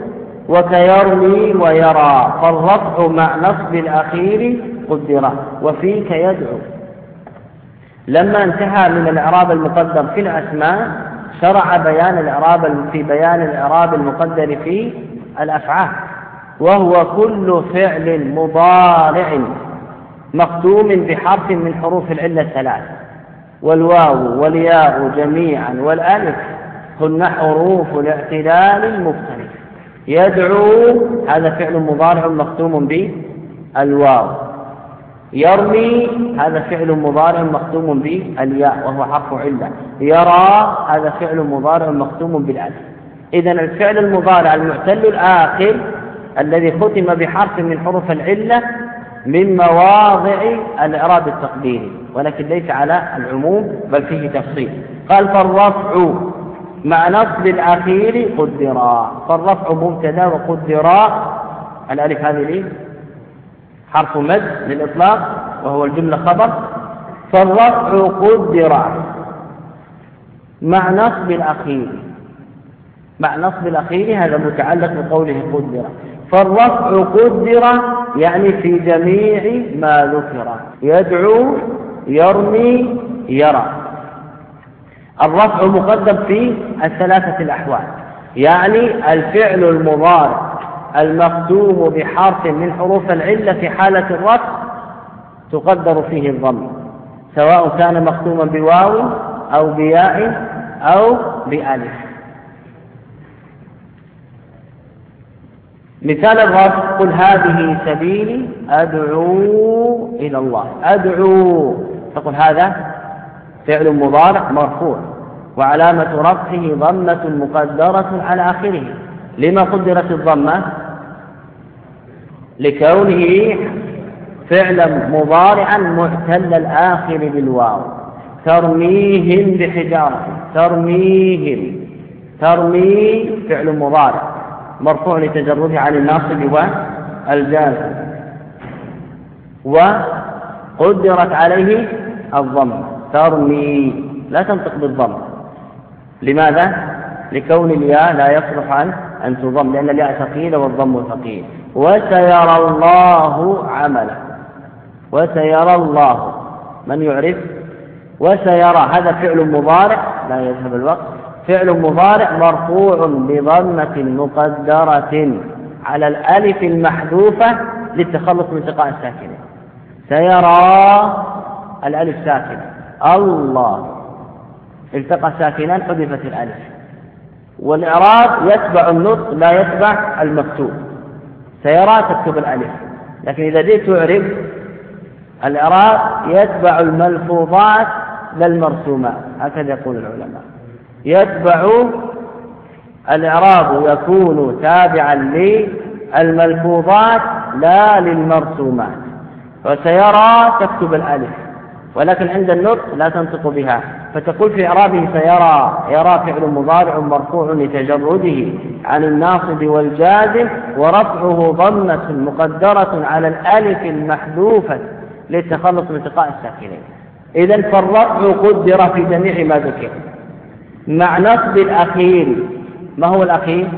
وكيرمي ويرى، فالرفع مع نصب الأخير قدر. وفيك يدعو. لما انتهى من الإعراب المقدر في الأسماء شرع بيان الإعراب المقدر في الأفعال، وهو كل فعل مضارع مختوم بحرف من حروف العلة الثلاث، والواو والياء جميعا والألف هن حروف الاعتلال المختلف. يدعو هذا فعل مضارع مختوم بالواو. يرمي هذا فعل مضارع مختوم بالياء وهو حرف علة. يرى هذا فعل مضارع مختوم بالألف. إذن الفعل المضارع المعتل الآخر الذي ختم بحرف من حروف العلة من مواضع الإعراب التقديري، ولكن ليس على العموم بل فيه تفصيل. قال فالرفع مع نصب الأخير قدرا. فالرفع مبتدا وقدرا الألف هذه حرف مد للإطلاق وهو الجملة خبر. فالرفع قدرا مع نصب الأخير. مع نصب الأخير هذا متعلق بقوله قدر. فالرفع قدر يعني في جميع ما ذكر. يدعو يرمي يرى. الرفع مقدم في الثلاثة الأحوال، يعني الفعل المضارع المختوم بحرف من حروف العلة في حالة الرفع تقدر فيه الضم، سواء كان مختوما بواو أو بياء أو بألف. مثال الرفع: قل هذه سبيلي أدعو إلى الله. أدعو، تقول هذا فعل مضارع مرفوع وعلامة رفعه ضمة مقدرة على آخره. لما قدرت الضمة؟ لكونه فعلا مضارعا معتل الآخر بالواو. ترميهم بحجارة. ترميهم. ترمي فعل مضارع مرفوع لتجرده عن الناصب والجازم، وقدرت عليه الضمة. ترمي لا تنطق بالضم. لماذا؟ لكون الياء لا يصلح أن تضم، لأن الياء ثقيلة والضم ثقيل. وسيرى الله عمله. وسيرى الله، من يعرف؟ وسيرى هذا فعل مضارع لا يذهب الوقت، فعل مضارع مرفوع بضمة مقدرة على الألف المحذوفة للتخلص من التقاء الساكنة. سيرى الألف ساكنة. الله التقى ساكنان حذفت الألف. والإعراب يتبع النطق لا يتبع المكتوب. سيرى تكتب الألف، لكن إذا جئت تعرف الإعراب يتبع الملفوظات لا المرسومات، هكذا يقول العلماء. يتبع الإعراب يكون تابعا للملفوظات لا للمرسومات. وسيرى تكتب الألف، ولكن عند النطق لا تنطق بها، فتقول في إعرابه سيرى. يرى فعل مضارع مرفوع لتجرده عن الناصب والجازم، ورفعه ضمة مقدرة على الألف المحذوفة للتخلص من التقاء الساكنين. إذن فالرفع قدر في جميع ما ذكر مع نصب الأخير. ما هو الأخير؟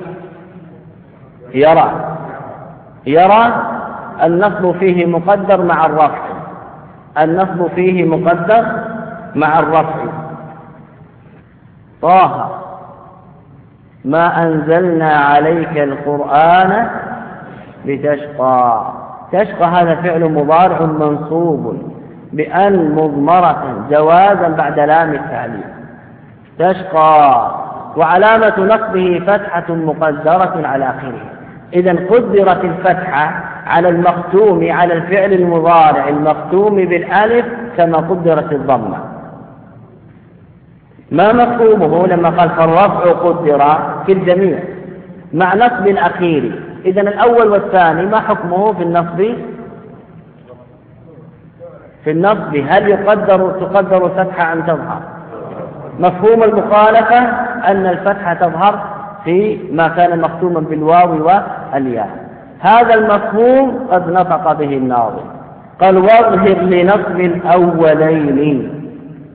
يرى. يرى النصب فيه مقدر مع الرفع. النصب فيه مقدر مع الرفع. طه ما أنزلنا عليك القرآن لتشقى. تشقى هذا فعل مضارع منصوب بأن مضمرة جوازا بعد لام التعليل. تشقى، وعلامة نصبه فتحة مقدرة على آخره. إذن قدرت الفتحة على المختوم على الفعل المضارع المختوم بالألف كما قدرت الضمة. ما مفهومه لما قال فالرفع قدر في الجميع مع نصب الأخير؟ إذن الأول والثاني ما حكمه في النصب؟ في النصب هل تقدر فتحة أم تظهر؟ مفهوم المخالفة أن الفتحة تظهر في ما كان مختوما بالواو والياء. هذا المفهوم قد نطق به الناظم، قال واظهر لنصب الأولين.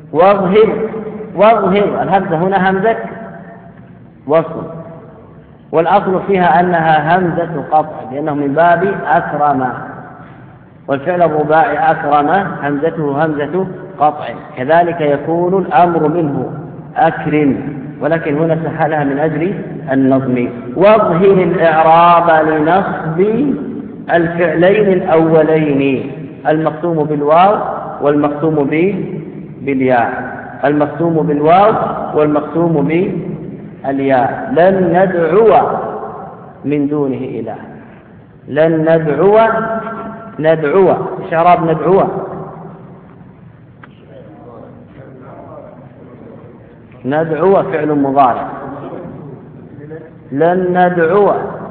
واظهر الهمزة هنا همزة وصل، والأصل فيها أنها همزة قطع لأنه من باب أكرم، والفعل الرباعي أكرم همزته همزة قطع، كذلك يكون الأمر منه أكرم، ولكن هنا سهلها من أجل النظم. واظهر الإعراب لنصب الفعلين الأولين، المختوم بالواو والمختوم بالياء، المختوم بالواو والمختوم بالياء. لن ندعو من دونه إله، لن ندعو شراب ندعو فعل مضارع، لن ندعو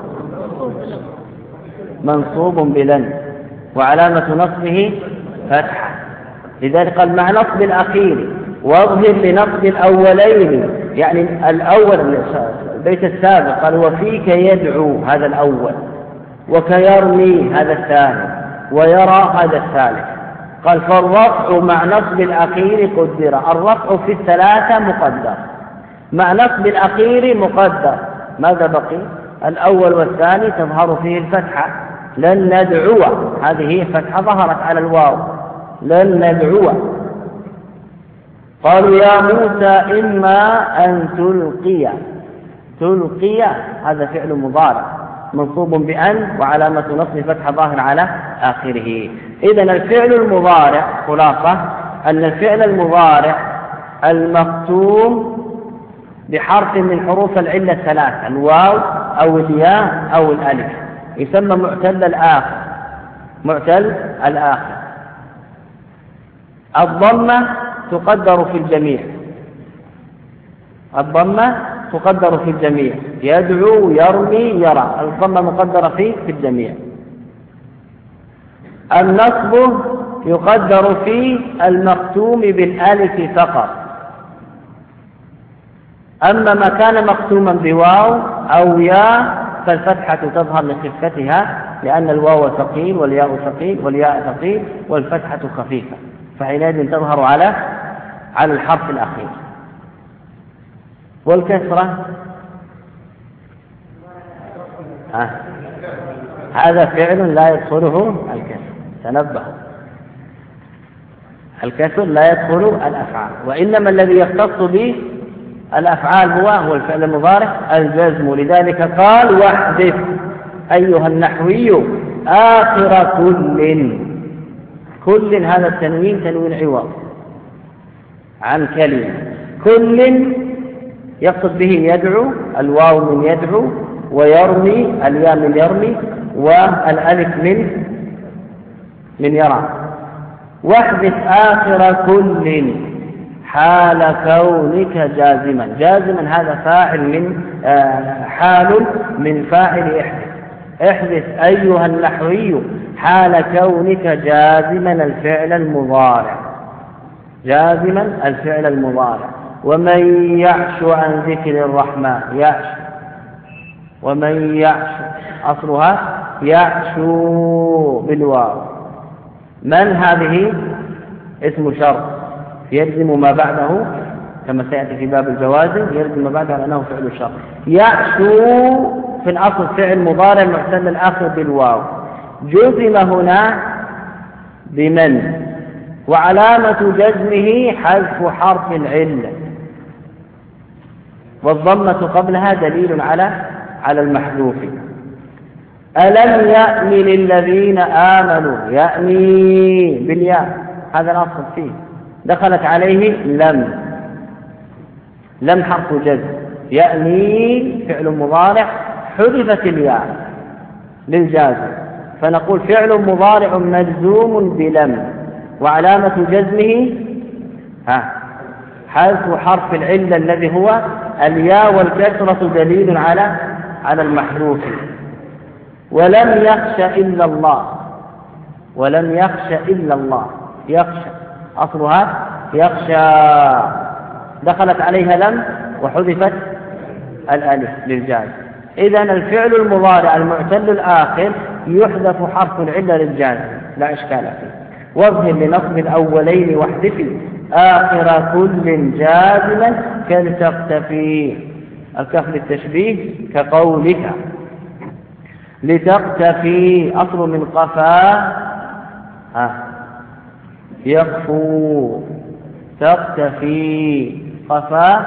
منصوب بلن وعلامة نصبه فتحة، لذلك قال مع نصب الأخير واظهر لنصب الأولين، يعني الأول البيت السابق قال وفيك يدعو هذا الأول، وكيرمي هذا الثاني، ويرى هذا الثالث. قال فالرفع مع نصب الأخير قدر، الرفع في الثلاثة مقدر، مع نصب الأخير مقدر، ماذا بقي؟ الأول والثاني تظهر فيه الفتحة، لن ندعو هذه فتحة ظهرت على الواو، لن ندعو. قالوا يا موسى إما أن تلقي هذا فعل مضارع منصوب بأن وعلامة نصب فتحة ظاهر على آخره. إذن الفعل المضارع خلاصة أن الفعل المضارع المختوم بحرف من حروف العلة الثلاثة، الواو أو الياء أو الألف، يسمى معتل الآخر. الضمة تقدر في الجميع، الضمة تقدر في الجميع، يدعو يرمي يرى، الضمة مقدرة في الجميع. النصب يقدر في المختوم بالألف فقط، أما ما كان مختوما بواو أو ياء فالفتحة تظهر لخفتها، لأن الواو ثقيل والياء ثقيل والياء ثقيل والفتحة خفيفة، فحينئذ تظهر على الحرف الأخير. والكسرة هذا فعل لا يدخله الكسر، تنبه، الكسر لا يدخل الأفعال، وإنما الذي يختص به الأفعال هو الفعل المضارع الجزم. لذلك قال واحذف أيها النحوي آخر كل هذا التنوين تنوين عوض عن كلمة، كل يقصد به يدعو، الواو من يدعو، ويرمي الياء من يرمي، والألف من يرى. واحذف آخر كل حال كونك جازما هذا فاعل من حال من فاعل احذف أيها النحوي حال كونك جازما الفعل المضارع. ومن يعش عن ذكر الرحمن ومن يعش أصلها يعشو بالواو. من هذه اسم شرط يلزم ما بعده كما سيأتي في باب الجوازم، يلزم ما بعده لأنه فعل الشرط. يعشو في الأصل فعل مضارع معتل الآخر بالواو، جزم هنا بمن، وعلامة جزمه حذف حرف العلة، والضمة قبلها دليل على المحذوف. ألم يأن للذين آمنوا، يأني بالياء هذا الأصل فيه، دخلت عليه لم حرف جزم، يأني فعل مضارع حذفت الياء للجازم، فنقول فعل مضارع مجزوم بلم، وعلامة جزمه حذف حرف العلة الذي هو الياء، والكسرة دليل على المحذوف. ولم يخش إلا الله، يخشى أصلها يخشى، دخلت عليها لم وحذفت الألف للجاز. إذن الفعل المضارع المعتل الآخر يحذف حرف العلة للجاز لا إشكال فيه. واظهر لنصب الأولين واحذف آخر كل جازما كالتختفي. الكاف للتشبيه كقولك. لتقتفي أصل من قفا يقفو، تقتفي قفا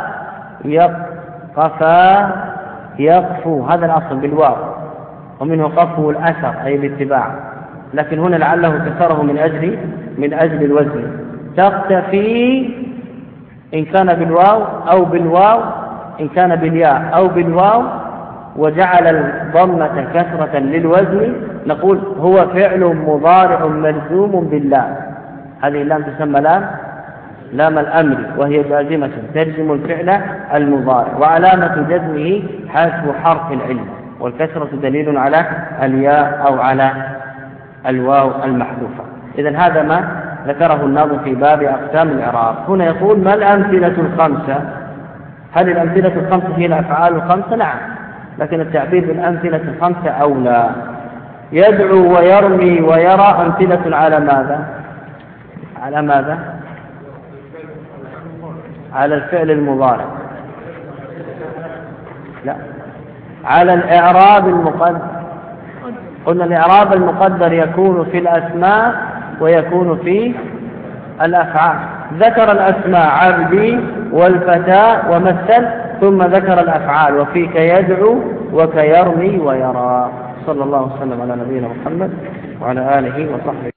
قفا يقفو، هذا الأصل بالواو، ومنه قفو الأثر أي الاتباع، لكن هنا لعله كسره من أجل الوزن. تقتفي إن كان بالواو أو بالواو، إن كان بالياء أو بالواو، وجعل الضمة كسرة للوزن، نقول هو فعل مضارع ملزوم باللام. هذه اللام تسمى لام الأمر، وهي جازمة تجزم الفعل المضارع، وعلامة جزمه حذف حرف العلة، والكسرة دليل على الياء أو على الواو المحذوفة. إذن هذا ما ذكره الناظم في باب أقسام الإعراب. هنا يقول: ما الأمثلة الخمسة؟ هل الأمثلة الخمسة هي الأفعال الخمسة؟ نعم، لكن التعبير بالأمثلة الخمسة أولى. يدعو ويرمي ويرى أمثلة على ماذا؟ على ماذا؟ على الفعل المضارع، لا، على الإعراب المقدر. قلنا الإعراب المقدر يكون في الأسماء ويكون في الأفعال. ذكر الأسماء عبدي والفتاة ومثل، ثم ذكر الأفعال وفي كيدعو وكيرمي ويرى. صلى الله وسلم على نبينا محمد وعلى آله وصحبه.